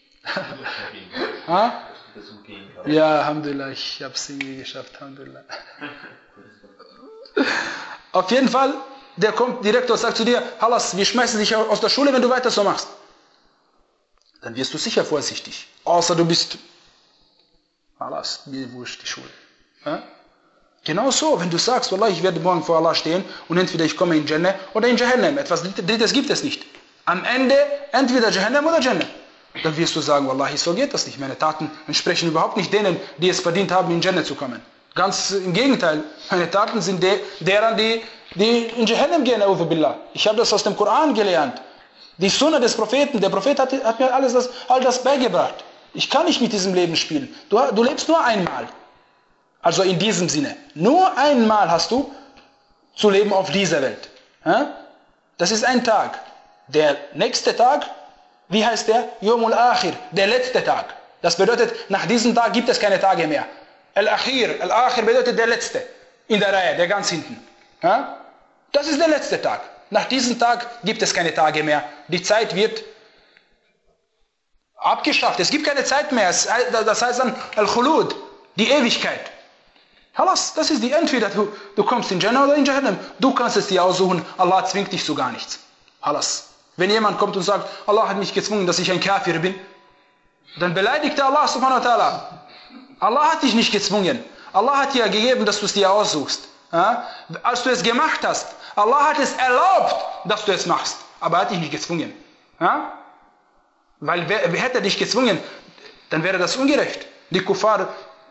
ha? Ja, Alhamdulillah, ich hab's irgendwie geschafft, Alhamdulillah. Auf jeden Fall, der kommt, Direktor sagt zu dir, Halas, wir schmeißen dich aus der Schule, wenn du weiter so machst. Dann wirst du sicher vorsichtig. Außer du bist, Halas, mir wurscht die Schule. Ja? Genau so, wenn du sagst, Wallah, ich werde morgen vor Allah stehen und entweder ich komme in Jannah oder in Jahannam. Etwas Drittes gibt es nicht. Am Ende entweder Jahannam oder Jannah. Dann wirst du sagen, Wallahi, so geht das nicht. Meine Taten entsprechen überhaupt nicht denen, die es verdient haben, in Jannah zu kommen. Ganz im Gegenteil. Meine Taten sind de, derer, die, die in Jahannam gehen, A'udhu Billah. Ich habe das aus dem Koran gelernt. Die Sunna des Propheten. Der Prophet hat, hat mir alles das, all das beigebracht. Ich kann nicht mit diesem Leben spielen. Du, du lebst nur einmal. Also in diesem Sinne. Nur einmal hast du zu leben auf dieser Welt. Das ist ein Tag. Der nächste Tag, wie heißt der? Yomul Akhir, der letzte Tag. Das bedeutet, nach diesem Tag gibt es keine Tage mehr. Al-Akhir, Al-Akhir bedeutet der letzte in der Reihe, der ganz hinten. Das ist der letzte Tag. Nach diesem Tag gibt es keine Tage mehr. Die Zeit wird abgeschafft. Es gibt keine Zeit mehr. Das heißt dann Al-Khulud, die Ewigkeit. Halas, das ist die, entweder du, du kommst in Jannah oder in Jahannam. Du kannst es dir aussuchen, Allah zwingt dich zu gar nichts. Halas. Wenn jemand kommt und sagt, Allah hat mich gezwungen, dass ich ein Kafir bin, dann beleidigt er Allah subhanahu wa ta'ala. Allah hat dich nicht gezwungen. Allah hat dir gegeben, dass du es dir aussuchst. Ja? Als du es gemacht hast, Allah hat es erlaubt, dass du es machst. Aber er hat dich nicht gezwungen. Ja? Weil wer, wer hätte dich gezwungen, dann wäre das ungerecht. Die Kuffar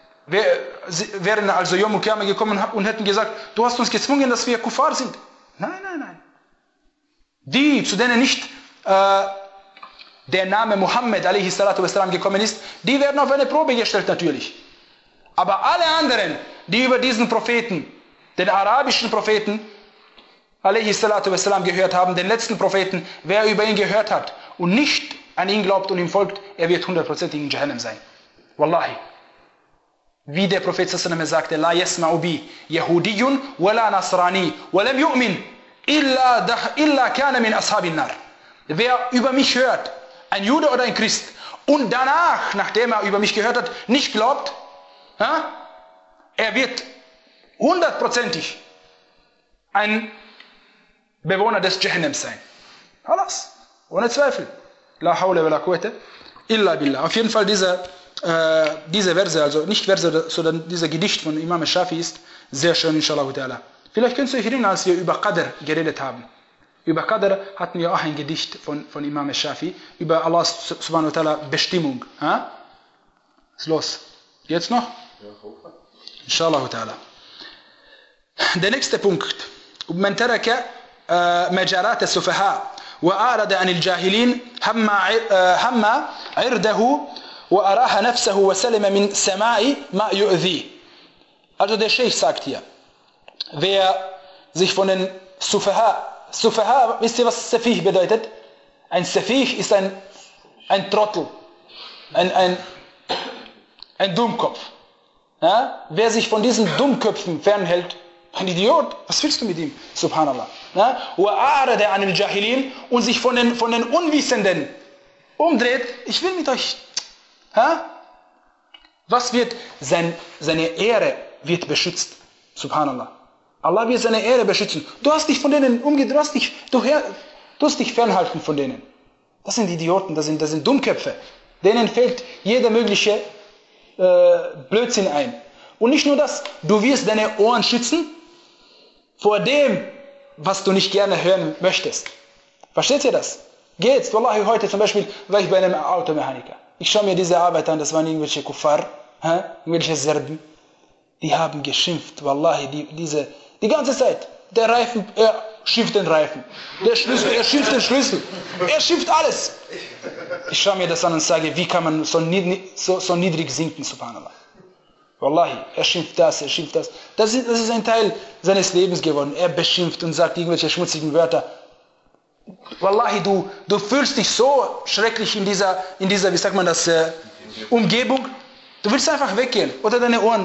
wären also Yom al-Qiyamah gekommen und hätten gesagt, du hast uns gezwungen, dass wir Kuffar sind. Nein, nein, nein. Die, zu denen nicht äh, der Name Muhammad alaihi salatu wassalam gekommen ist, die werden auf eine Probe gestellt natürlich. Aber alle anderen, die über diesen Propheten, den arabischen Propheten alaihi salatu wassalam gehört haben, den letzten Propheten, wer über ihn gehört hat und nicht an ihn glaubt und ihm folgt, er wird hundertprozentig in Jahannam sein. Wallahi. Wie der Prophet sallallahu sagte, La yasma'u bi Yahudiyun wala Nasrani walam yu'min illa, illa kana min ashabin nar. Wer über mich hört, ein Jude oder ein Christ, und danach, nachdem er über mich gehört hat, nicht glaubt, ja, er wird hundertprozentig ein Bewohner des Jahannams sein. Alles, ohne Zweifel. La hawla wa la quwwata illa billah. Auf jeden Fall diese, äh, diese Verse, also nicht Verse, sondern dieser Gedicht von Imam Shafi ist sehr schön, inshallah ta'ala. Vielleicht könnt ihr euch erinnern, als wir über Qadr geredet haben. Über Qadr hatten wir auch ein Gedicht von, von Imam Shafi, über Allahs subhanahu wa ta'ala Bestimmung. Ha? Was ist los? Jetzt noch? Inshallah ta'ala. Der nächste Punkt. من ترك مجارات السفهاء وأعرض عن الجاهلين هم هم عرضه وأراح نفسه وسلم من سماع ما يؤذيه. Also der Sheikh sagt hier, wer sich von den Sufaha, Sufaha, wisst ihr was Safih bedeutet? Ein Safih ist ein, ein Trottel, ein, ein, ein Dummkopf. Ja? Wer sich von diesen Dummköpfen fernhält, ein Idiot, was willst du mit ihm? Subhanallah. وَأَعْرَدَ عَنِ الْجَاهِلِينَ und sich von den, von den Unwissenden umdreht, ich will mit euch. Ha? Was wird? Sein, seine Ehre wird beschützt. Subhanallah. Allah wird seine Ehre beschützen. Du hast dich von denen umgedreht, du hast dich, du, her, du hast dich fernhalten von denen. Das sind Idioten, das sind, das sind Dummköpfe. Denen fällt jeder mögliche äh, Blödsinn ein. Und nicht nur das, du wirst deine Ohren schützen vor dem, was du nicht gerne hören möchtest. Versteht ihr das? Geh jetzt, wallahi, heute zum Beispiel war ich bei einem Automechaniker. Ich schaue mir diese Arbeit an, das waren irgendwelche Kuffar, hä? Irgendwelche Serben. Die haben geschimpft, wallahi, die, diese, die ganze Zeit. Der Reifen, er schimpft den Reifen. Der Schlüssel, er schimpft den Schlüssel. Er schimpft alles. Ich schaue mir das an und sage, wie kann man so niedrig, so, so niedrig sinken, subhanallah. Wallahi, er schimpft das, er schimpft das. Das ist, das ist ein Teil seines Lebens geworden. Er beschimpft und sagt irgendwelche schmutzigen Wörter. Wallahi, du, du fühlst dich so schrecklich in dieser, in dieser, wie sagt man das, äh, Umgebung. Du willst einfach weggehen oder deine Ohren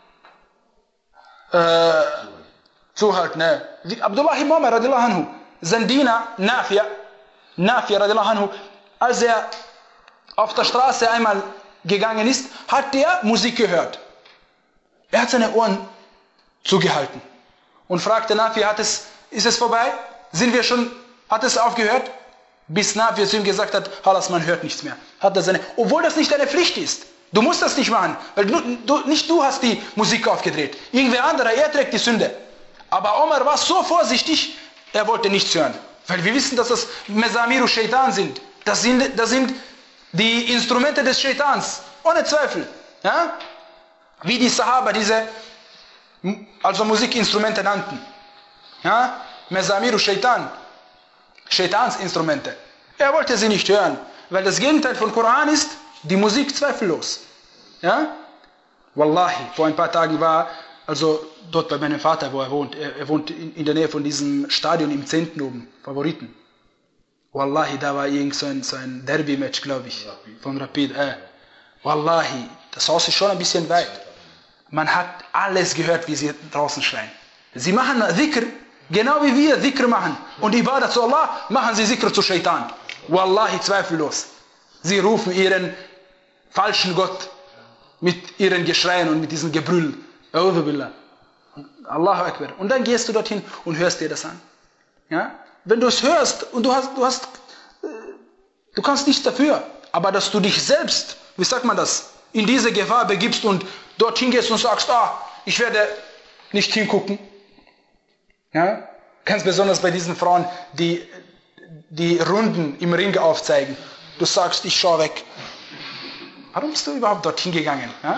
äh, zuhalten. Ne? Abdullah ibn Umar radiallahu anhu, sein Diener Nafi', Nafi' radiallahu anhu, als er auf der Straße einmal gegangen ist, hat er Musik gehört. Er hat seine Ohren zugehalten und fragte Nafi, hat es, ist es vorbei? Sind wir schon, hat es aufgehört? Bis Nafi zu ihm gesagt hat, Halas, man hört nichts mehr. Hat er seine, obwohl das nicht deine Pflicht ist. Du musst das nicht machen, weil du, du, nicht du hast die Musik aufgedreht. Irgendwer anderer, er trägt die Sünde. Aber Omar war so vorsichtig, er wollte nichts hören. Weil wir wissen, dass das Mezamiru Shaitan sind. Das sind, das sind die Instrumente des Shaitans. Ohne Zweifel. Ja? Wie die Sahaba diese also Musikinstrumente nannten. Ja? Mezamiru Shaitan. Shaitans Instrumente. Er wollte sie nicht hören. Weil das Gegenteil von Koran ist die Musik zweifellos. Ja? Wallahi, vor ein paar Tagen war, also dort bei meinem Vater, wo er wohnt, er, er wohnt in, in der Nähe von diesem Stadion im zehnten oben, Favoriten. Wallahi, da war irgend so ein, so ein Derby-Match, glaube ich, Rapid. von Rapid. Äh. Wallahi, das Haus ist schon ein bisschen weit. Man hat alles gehört, wie sie draußen schreien. Sie machen Dhikr, genau wie wir Dhikr machen. Und Ibadah zu Allah, machen sie Dhikr zu Shaitan. Wallahi, zweifellos. Sie rufen ihren falschen Gott mit ihren Geschreien und mit diesem Gebrüll. A'udhu billah. Allahu Akbar. Und dann gehst du dorthin und hörst dir das an. Ja? Wenn du es hörst und du hast, du hast, du kannst nichts dafür, aber dass du dich selbst, wie sagt man das, in diese Gefahr begibst und dorthin gehst und sagst, ah, ich werde nicht hingucken. Ja? Ganz besonders bei diesen Frauen, die die Runden im Ring aufzeigen. Du sagst, ich schaue weg. Warum bist du überhaupt dorthin gegangen? Ja?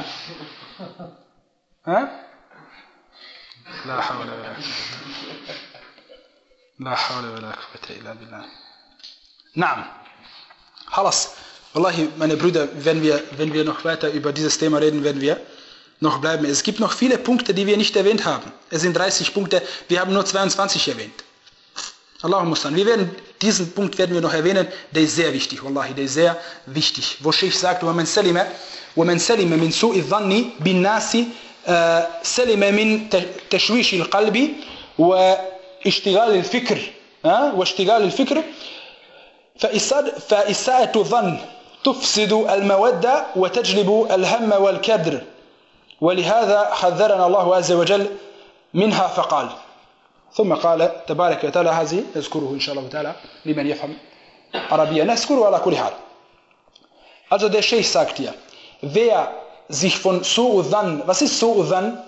Ja? La hawla wa la hawla wa la quwwata illa billah. Naam. Halas. Wallahi, meine Brüder, wenn wir, wenn wir noch weiter über dieses Thema reden, werden wir noch bleiben. Es gibt noch viele Punkte, die wir nicht erwähnt haben. Es sind dreißig Punkte, wir haben nur zweiundzwanzig erwähnt. Allahumma salli. Wir werden diesen Punkt werden wir noch erwähnen, der ist sehr wichtig, wallahi, der ist sehr wichtig. Wo Sheikh sagt, وَمَنْ سَلِمَ وَمَنْ سَلِمَ مِنْ سُوءِ الظَّنِّ بِالنَّاسِ سَلِمَ مِنْ تَشْوِيشِ الْقَلْبِ وَاشْتِغَالِ الْفِكْرِ وَاشْتِغَالِ الْفِكْرِ فَإِسَاءَةُ الظَّنِّ تفسد المودة وتجلب الهم والكدر ولهذا حذرنا الله عز وجل منها فقال ثم قال تبارك وتعالى هذه نذكره إن شاء الله تعالى لمن يفهم عربية نذكره على كل حال. Also der Sheikh sagt hier, wer sich von Su'udhan, was ist Su'udhan?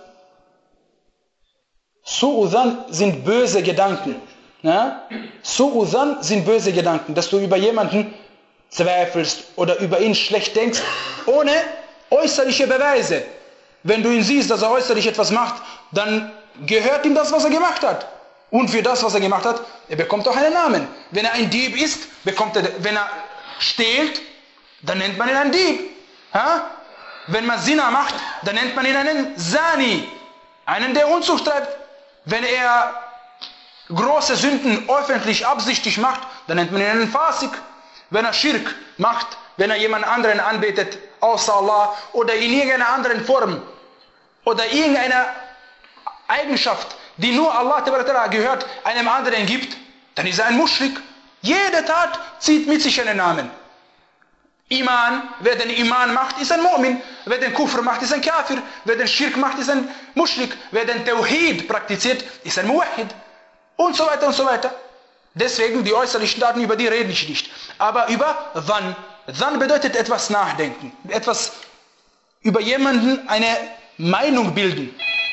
Su'udhan sind böse Gedanken. Ja? Su'udhan sind böse Gedanken, dass du über jemanden zweifelst oder über ihn schlecht denkst, ohne äußerliche Beweise. Wenn du ihn siehst, dass er äußerlich etwas macht, dann gehört ihm das, was er gemacht hat. Und für das, was er gemacht hat, er bekommt auch einen Namen. Wenn er ein Dieb ist, bekommt er, wenn er stehlt, dann nennt man ihn einen Dieb. Ha? Wenn man Zina macht, dann nennt man ihn einen Zani, einen, der Unzucht treibt. Wenn er große Sünden öffentlich absichtlich macht, dann nennt man ihn einen Fasik. Wenn er Schirk macht, wenn er jemand anderen anbetet, außer Allah, oder in irgendeiner anderen Form, oder irgendeine Eigenschaft, die nur Allah gehört, einem anderen gibt, dann ist er ein Muschrik. Jede Tat zieht mit sich einen Namen. Iman, wer den Iman macht, ist ein Mu'min. Wer den Kufr macht, ist ein Kafir. Wer den Schirk macht, ist ein Muschrik. Wer den Tawhid praktiziert, ist ein Muwahhid. Und so weiter und so weiter. Deswegen die äußerlichen Daten, über die rede ich nicht. Aber über Dhann. Dhann bedeutet etwas nachdenken. Etwas über jemanden eine Meinung bilden.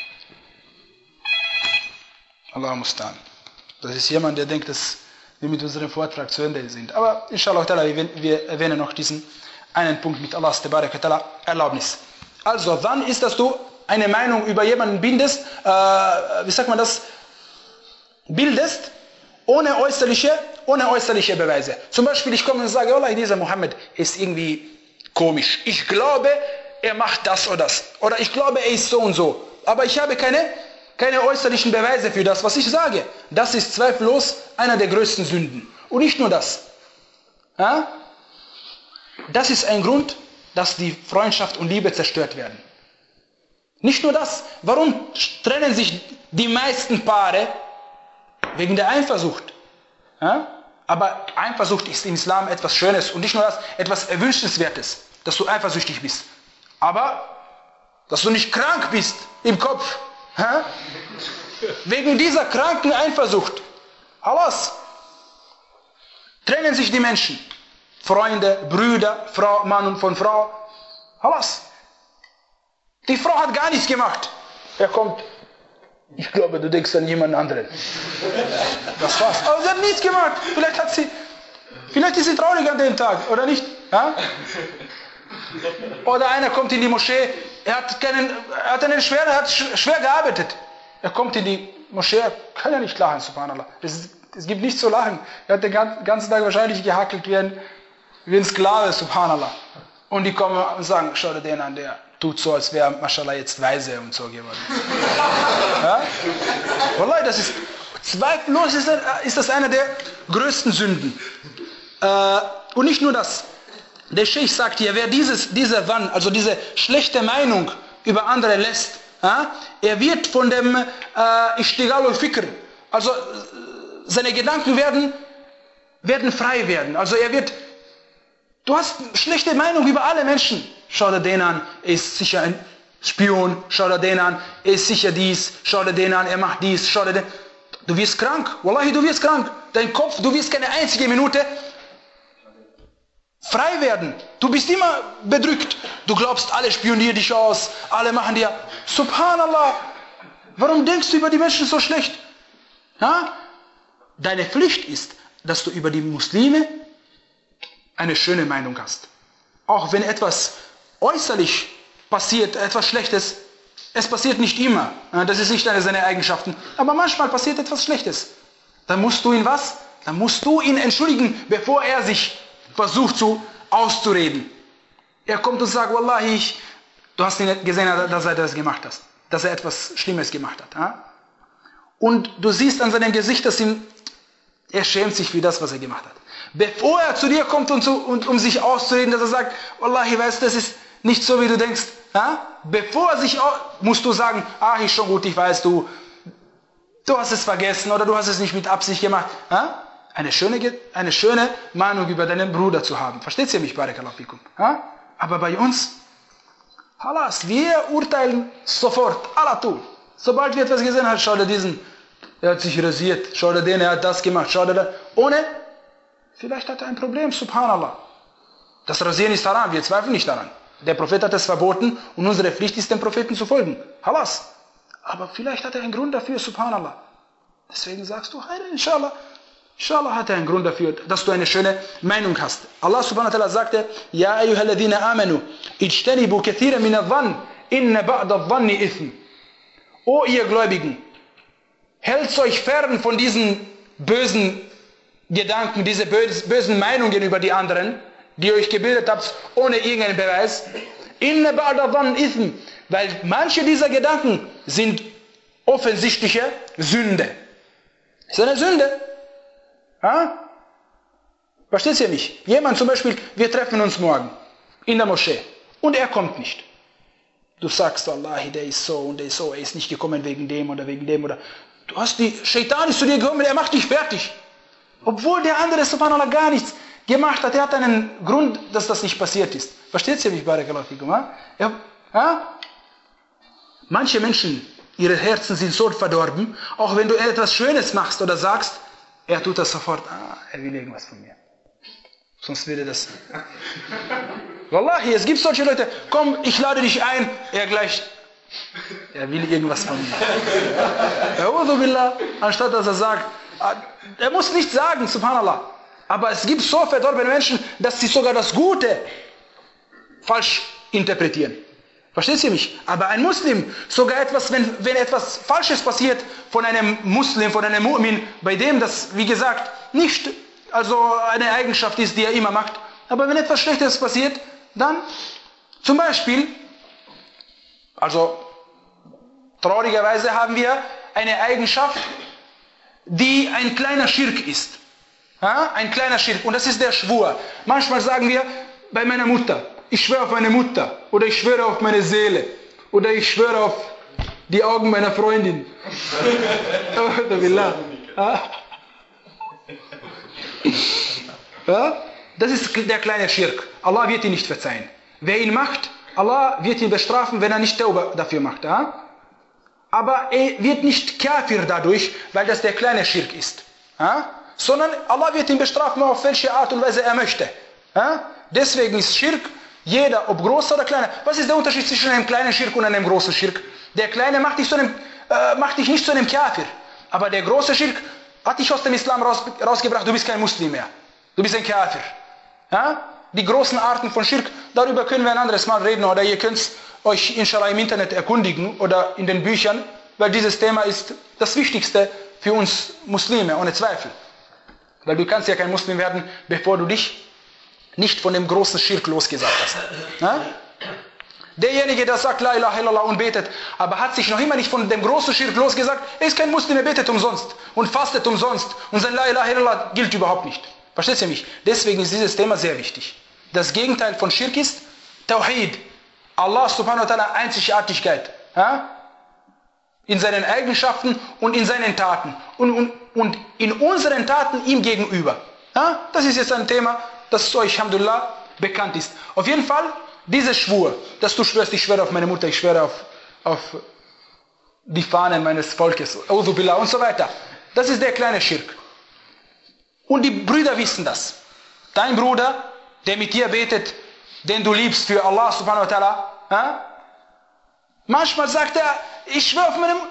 Allah mustan. Das ist jemand, der denkt, dass wir mit unserem Vortrag zu Ende sind. Aber inshallah, wir erwähnen noch diesen einen Punkt mit Allahs Erlaubnis. Also, Dhann ist, dass du eine Meinung über jemanden bindest, äh, wie sagt man das, bildest, ohne äußerliche, ohne äußerliche Beweise. Zum Beispiel, ich komme und sage, Allah, dieser Mohammed ist irgendwie komisch. Ich glaube, er macht das oder das. Oder ich glaube, er ist so und so. Aber ich habe keine, keine äußerlichen Beweise für das, was ich sage. Das ist zweifellos einer der größten Sünden. Und nicht nur das. Ja? Das ist ein Grund, dass die Freundschaft und Liebe zerstört werden. Nicht nur das. Warum trennen sich die meisten Paare? Wegen der Eifersucht. Ja? Aber Eifersucht ist im Islam etwas Schönes und nicht nur das, etwas Erwünschenswertes, dass du eifersüchtig bist. Aber, dass du nicht krank bist im Kopf. Ja? Wegen dieser kranken Eifersucht. Alles. Trennen sich die Menschen. Freunde, Brüder, Frau, Mann und von Frau. Alles. Die Frau hat gar nichts gemacht. Er kommt. Ich glaube, du denkst an jemand anderen. Das war's. Aber sie hat nichts gemacht. Vielleicht hat sie, vielleicht ist sie traurig an dem Tag, oder nicht? Ja? Oder einer kommt in die Moschee, er hat, keinen, er hat einen schwer, er hat schwer gearbeitet. Er kommt in die Moschee, er kann ja nicht lachen, subhanallah. Es, es gibt nichts zu lachen. Er hat den ganzen Tag wahrscheinlich gehackelt wie ein, wie ein Sklave, subhanallah. Und die kommen und sagen, schau dir den an, der tut so, als wäre Mashallah jetzt weise und so geworden. Ja? Wallahi, das ist, zweifellos ist, ist das eine der größten Sünden. Äh, und nicht nur das. Der Sheikh sagt hier, wer dieses, diese Dhann, also diese schlechte Meinung über andere lässt, ja, er wird von dem äh, Ishtigal al-Fikr, also seine Gedanken werden, werden frei werden. Also er wird, du hast schlechte Meinung über alle Menschen. Schau dir den an, er ist sicher ein Spion. Schau dir den an, er ist sicher dies. Schau dir den an, er macht dies. Schau dir den. Du wirst krank. Wallahi, du wirst krank. Dein Kopf, du wirst keine einzige Minute frei werden. Du bist immer bedrückt. Du glaubst, alle spionieren dich aus. Alle machen dir. Subhanallah. Warum denkst du über die Menschen so schlecht? Ja? Deine Pflicht ist, dass du über die Muslime eine schöne Meinung hast. Auch wenn etwas äußerlich passiert, etwas Schlechtes, es passiert nicht immer. Das ist nicht eine seiner Eigenschaften. Aber manchmal passiert etwas Schlechtes. Dann musst du ihn was? Dann musst du ihn entschuldigen, bevor er sich versucht zu auszureden. Er kommt und sagt, Wallahi, ich, du hast ihn gesehen, dass er das gemacht hat. Dass er etwas Schlimmes gemacht hat. Und du siehst an seinem Gesicht, dass ihm, Er schämt sich für das, was er gemacht hat. Bevor er zu dir kommt, und, zu, und um sich auszureden, dass er sagt, Wallahi, weißt du, das ist nicht so, wie du denkst. Ja? Bevor er sich, musst du sagen, ah, ist schon gut, ich weiß, du, du hast es vergessen oder du hast es nicht mit Absicht gemacht. Ja? Eine schöne, eine schöne Meinung über deinen Bruder zu haben. Versteht ihr mich, Barakallahu fikum? Ja? Aber bei uns, halas, wir urteilen sofort, Allah tun. Sobald wir etwas gesehen haben, schau dir diesen, er hat sich rasiert, schau dir den, er hat das gemacht, schau dir das, ohne, vielleicht hat er ein Problem, subhanallah. Das Rasieren ist haram, wir zweifeln nicht daran. Der Prophet hat es verboten und unsere Pflicht ist, dem Propheten zu folgen. Halas. Aber vielleicht hat er einen Grund dafür, subhanallah. Deswegen sagst du, inshallah, inshallah hat er einen Grund dafür, dass du eine schöne Meinung hast. Allah subhanahu wa ta'ala sagte, Ja ayyuhalladhina amanu, ijtanibu kathira min adh-dhann, inna ba'da adh-dhanni ithm. O ihr Gläubigen, hält euch fern von diesen bösen Gedanken, diese bösen Meinungen über die anderen, die ihr euch gebildet habt, ohne irgendeinen Beweis. Inna ba'da adh-dhanni ithm, weil manche dieser Gedanken sind offensichtliche Sünde. Ist eine Sünde. Ha? Versteht ihr mich? Jemand zum Beispiel, wir treffen uns morgen in der Moschee und er kommt nicht. Du sagst, Wallahi, der ist so und der ist so, er ist nicht gekommen wegen dem oder wegen dem oder. Du hast die, Shaitan ist zu dir gekommen, er macht dich fertig. Obwohl der andere, subhanallah, gar nichts gemacht hat, er hat einen Grund, dass das nicht passiert ist. Versteht ihr mich, Barakallahu fikum? Ha? Ja, ha? Manche Menschen, ihre Herzen sind so verdorben, auch wenn du etwas Schönes machst oder sagst, er tut das sofort, ah, er will irgendwas von mir. Sonst würde das... Wallahi, es gibt solche Leute, komm, ich lade dich ein, er gleich, er will irgendwas von mir. A'udhu billah, anstatt dass er sagt, er muss nicht sagen, subhanallah. Aber es gibt so verdorbene Menschen, dass sie sogar das Gute falsch interpretieren. Versteht ihr mich? Aber ein Muslim, sogar etwas, wenn, wenn etwas Falsches passiert von einem Muslim, von einem Mu'min, bei dem das, wie gesagt, nicht also eine Eigenschaft ist, die er immer macht, aber wenn etwas Schlechtes passiert, dann zum Beispiel, also traurigerweise haben wir eine Eigenschaft, die ein kleiner Schirk ist. Ja? Ein kleiner Schirk, und das ist der Schwur. Manchmal sagen wir, bei meiner Mutter, ich schwöre auf meine Mutter, oder ich schwöre auf meine Seele, oder ich schwöre auf die Augen meiner Freundin. Ja? Das ist der kleine Schirk. Allah wird ihn nicht verzeihen. Wer ihn macht, Allah wird ihn bestrafen, wenn er nicht Tauba dafür macht. Ja? Aber er wird nicht Kafir dadurch, weil das der kleine Schirk ist. Ja? Sondern Allah wird ihn bestrafen, auf welche Art und Weise er möchte. Ja? Deswegen ist Schirk, jeder, ob groß oder kleiner. Was ist der Unterschied zwischen einem kleinen Schirk und einem großen Schirk? Der kleine macht dich, zu einem, äh, macht dich nicht zu einem Kafir. Aber der große Schirk hat dich aus dem Islam raus, rausgebracht, du bist kein Muslim mehr. Du bist ein Kafir. Ja? Die großen Arten von Schirk, darüber können wir ein anderes Mal reden, oder ihr könnt euch inshallah im Internet erkundigen oder in den Büchern, weil dieses Thema ist das Wichtigste für uns Muslime, ohne Zweifel. Weil du kannst ja kein Muslim werden, bevor du dich nicht von dem großen Schirk losgesagt hast. Ja? Derjenige, der sagt La ilaha illallah und betet, aber hat sich noch immer nicht von dem großen Schirk losgesagt, er ist kein Muslim, er betet umsonst und fastet umsonst und sein La ilaha illallah gilt überhaupt nicht. Versteht ihr mich? Deswegen ist dieses Thema sehr wichtig. Das Gegenteil von Schirk ist Tawhid. Allah subhanahu wa ta'ala Einzigartigkeit. Ja? In seinen Eigenschaften und in seinen Taten. Und, und, und in unseren Taten ihm gegenüber. Ja? Das ist jetzt ein Thema, das euch, alhamdulillah, bekannt ist. Auf jeden Fall, dieser Schwur, dass du schwörst, ich schwöre auf meine Mutter, ich schwöre auf, auf die Fahnen meines Volkes, A'udhu billah und so weiter. Das ist der kleine Schirk. Und die Brüder wissen das. Dein Bruder, der mit dir betet, den du liebst für Allah subhanahu wa ta'ala, ja? Manchmal sagt er, ich schwöre auf meine Mutter.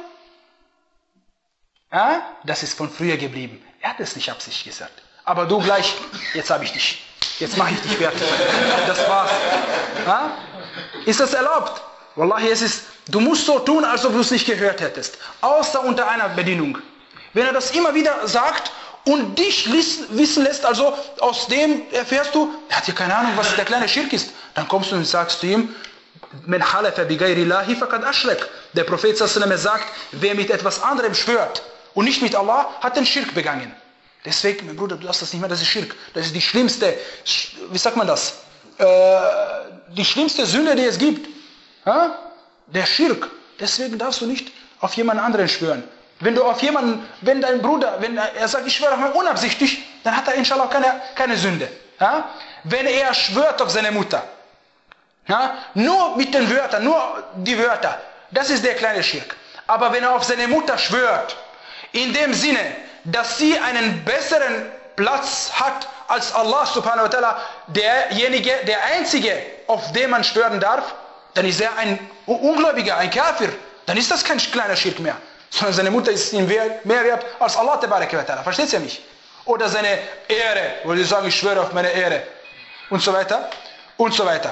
Ja? Das ist von früher geblieben. Er hat es nicht absichtlich gesagt. Aber du gleich, jetzt habe ich dich. Jetzt mache ich dich fertig. Das war's. Ja? Ist das erlaubt? Wallahi, es ist, du musst so tun, als ob du es nicht gehört hättest. Außer unter einer Bedingung. Wenn er das immer wieder sagt und dich wissen lässt, also aus dem erfährst du, er hat ja keine Ahnung, was der kleine Schirk ist. Dann kommst du und sagst zu ihm, der Prophet sallallahu alaihi wasallam sagt, wer mit etwas anderem schwört und nicht mit Allah, hat den Schirk begangen. Deswegen, mein Bruder, du darfst das nicht mehr, das ist Schirk. Das ist die schlimmste, wie sagt man das? Äh, die schlimmste Sünde, die es gibt. Ja? Der Schirk. Deswegen darfst du nicht auf jemanden anderen schwören. Wenn du auf jemanden, wenn dein Bruder, wenn er sagt, ich schwöre auf mal unabsichtlich, dann hat er inshallah keine, keine Sünde. Ja? Wenn er schwört auf seine Mutter, ja? Nur mit den Wörtern, nur die Wörter, das ist der kleine Schirk. Aber wenn er auf seine Mutter schwört, in dem Sinne, dass sie einen besseren Platz hat als Allah subhanahu wa ta'ala, derjenige, der Einzige, auf den man schwören darf, dann ist er ein Ungläubiger, ein Kafir. Dann ist das kein kleiner Schirk mehr. Sondern seine Mutter ist ihm mehr wert als Allah tabaraka wa ta'ala. Versteht ihr mich? Oder seine Ehre, wo sie sagen, ich schwöre auf meine Ehre. Und so weiter. Und so weiter.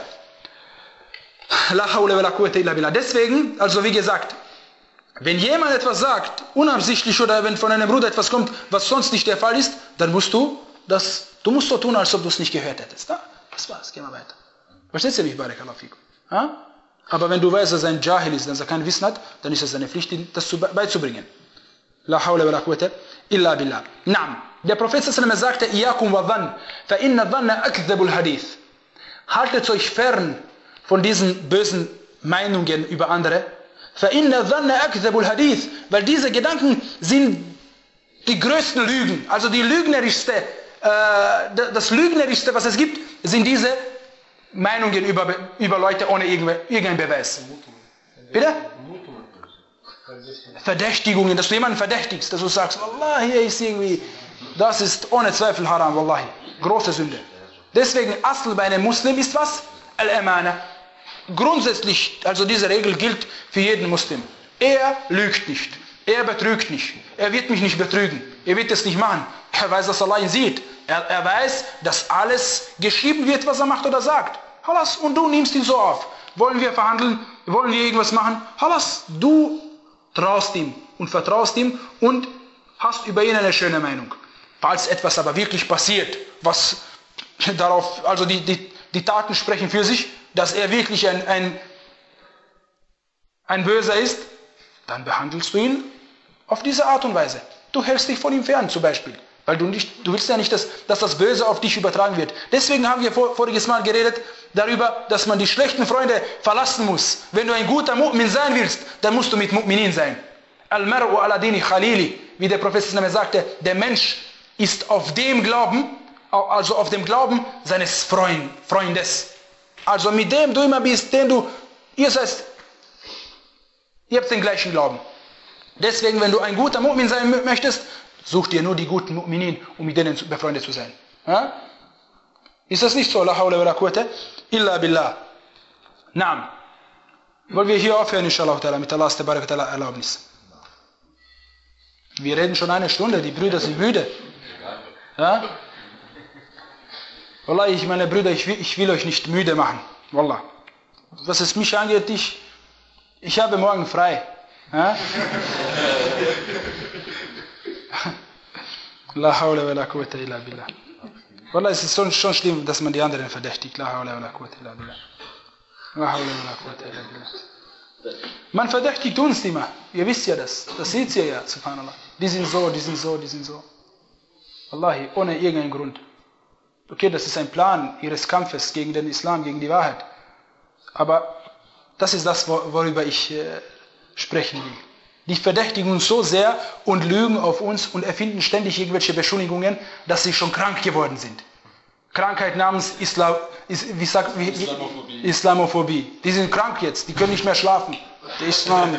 La hawla wa la quwwata illa billah. Deswegen, also wie gesagt, wenn jemand etwas sagt, unabsichtlich oder wenn von einem Bruder etwas kommt, was sonst nicht der Fall ist, dann musst du das, du musst so tun, als ob du es nicht gehört hättest. Ja? Das war's, gehen wir weiter. Versteht ihr mich, barakallahu fikum? Ja? Aber wenn du weißt, dass er ein Jahil ist, dass er kein Wissen hat, dann ist es seine Pflicht, das beizubringen. La hawla wa la quwwata illa billah. Naam. Der Prophet sallallahu alaihi wasallam sagte, Iyakum wa dhann, fa inna dhanna akdhabul hadith. Haltet euch fern von diesen bösen Meinungen über andere. Fa inna dhanna akdhabul hadith. Weil diese Gedanken sind die größten Lügen. Also die lügnerischste, äh, das lügnerischste, was es gibt, sind diese Meinungen über, über Leute ohne irgendeinen Beweis. Bitte? Verdächtigungen, dass du jemanden verdächtigst, dass du sagst, Wallahi, hier ist irgendwie, das ist ohne Zweifel haram, Wallahi. Große Sünde. Deswegen, Asl bei einem Muslim ist was? Al-Amana. Grundsätzlich, also diese Regel gilt für jeden Muslim. Er lügt nicht. Er betrügt nicht. Er wird mich nicht betrügen. Er wird es nicht machen. Er weiß, dass Allah ihn sieht. Er, er weiß, dass alles geschrieben wird, was er macht oder sagt. Halas, und du nimmst ihn so auf. Wollen wir verhandeln? Wollen wir irgendwas machen? Halas, du traust ihm und vertraust ihm und hast über ihn eine schöne Meinung. Falls etwas aber wirklich passiert, was darauf, also die, die, die Taten sprechen für sich, dass er wirklich ein, ein, ein Böser ist, dann behandelst du ihn auf diese Art und Weise. Du hältst dich von ihm fern zum Beispiel. Weil du, nicht, du willst ja nicht, dass, dass das Böse auf dich übertragen wird. Deswegen haben wir vor, voriges Mal geredet darüber, dass man die schlechten Freunde verlassen muss. Wenn du ein guter Mu'min sein willst, dann musst du mit Mu'minin sein. Al-mar'u ala dini khalili. Wie der Prophet sagte, der Mensch ist auf dem Glauben, also auf dem Glauben seines Freund, Freundes. Also mit dem du immer bist, den du, ihr seid, ihr habt den gleichen Glauben. Deswegen, wenn du ein guter Mu'min sein möchtest, such dir nur die guten Mu'minin, um mit denen befreundet zu sein. Ja? Ist das nicht so? La hawla wa la quwwata illa billah. Naam. Wollen wir hier aufhören, inshallah, mit Allahs tabarak wa ta'ala Erlaubnis. Wir reden schon eine Stunde, die Brüder sind müde. Ja? Wallah, ich meine Brüder, ich will, ich will euch nicht müde machen. Wallah. Was es mich angeht, ich, ich habe morgen frei. Ja? La hawla wa la quwwata illa billah. Wallah, es ist schon, schon schlimm, dass man die anderen verdächtigt. La hawla wa la quwwata illa billah. La hawla wa la quwwata illa billah. Man verdächtigt uns immer. Ihr wisst ja das. Das seht ihr ja, subhanallah. Die sind so, die sind so, die sind so. Wallahi, ohne irgendeinen Grund. Okay, das ist ein Plan ihres Kampfes gegen den Islam, gegen die Wahrheit. Aber das ist das, worüber ich äh, sprechen will. Die verdächtigen uns so sehr und lügen auf uns und erfinden ständig irgendwelche Beschuldigungen, dass sie schon krank geworden sind. Krankheit namens Islam, ist, wie sagt, wie, Islamophobie. Islamophobie. Die sind krank jetzt, die können nicht mehr schlafen. Der Islam.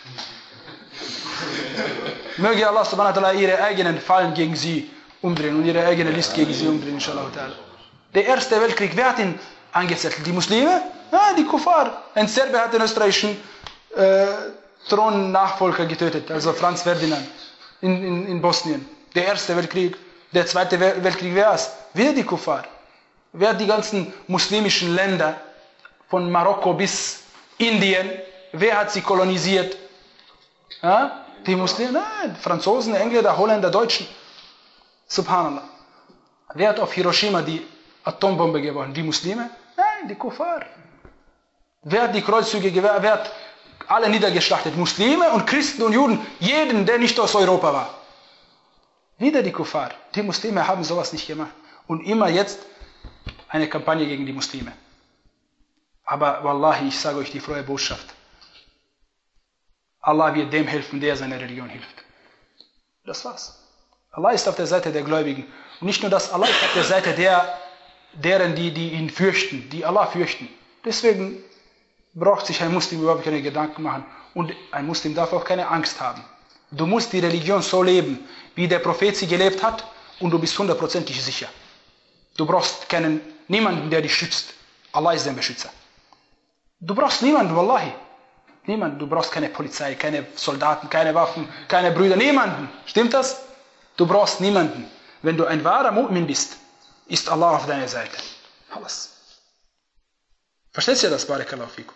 Möge Allah subhanahu wa ta'ala ihre eigenen Fallen gegen sie umdrehen und ihre eigene List gegen sie umdrehen, inshallah ta'ala. Der erste Weltkrieg, wer hat ihn angezettelt? Die Muslime? Ja, die Kuffar. Ein Serbe hat den österreichischen äh, Thronnachfolger getötet, also Franz Ferdinand in, in, in Bosnien. Der erste Weltkrieg. Der zweite Weltkrieg, wer ist? Wieder die Kuffar. Wer hat die ganzen muslimischen Länder von Marokko bis Indien, wer hat sie kolonisiert? Ja? Die Muslime? Nein, Franzosen, Engländer, Holländer, Deutschen. Subhanallah. Wer hat auf Hiroshima die Atombombe geworfen? Die Muslime? Nein, die Kuffar. Wer hat die Kreuzzüge gewehrt? Wer hat alle niedergeschlachtet? Muslime und Christen und Juden. Jeden, der nicht aus Europa war. Wieder die Kuffar. Die Muslime haben sowas nicht gemacht. Und immer jetzt eine Kampagne gegen die Muslime. Aber Wallahi, ich sage euch die frohe Botschaft. Allah wird dem helfen, der seiner Religion hilft. Das war's. Allah ist auf der Seite der Gläubigen. Und nicht nur das, Allah ist auf der Seite der, deren, die, die ihn fürchten, die Allah fürchten. Deswegen braucht sich ein Muslim überhaupt keine Gedanken machen. Und ein Muslim darf auch keine Angst haben. Du musst die Religion so leben, wie der Prophet sie gelebt hat, und du bist hundertprozentig sicher. Du brauchst keinen, niemanden, der dich schützt. Allah ist dein Beschützer. Du brauchst niemanden, Wallahi. Niemanden. Du brauchst keine Polizei, keine Soldaten, keine Waffen, keine Brüder, niemanden. Stimmt das? Du brauchst niemanden. Wenn du ein wahrer Mu'min bist, ist Allah auf deiner Seite. Alles. Verstehst du das, Barakallahu fikum?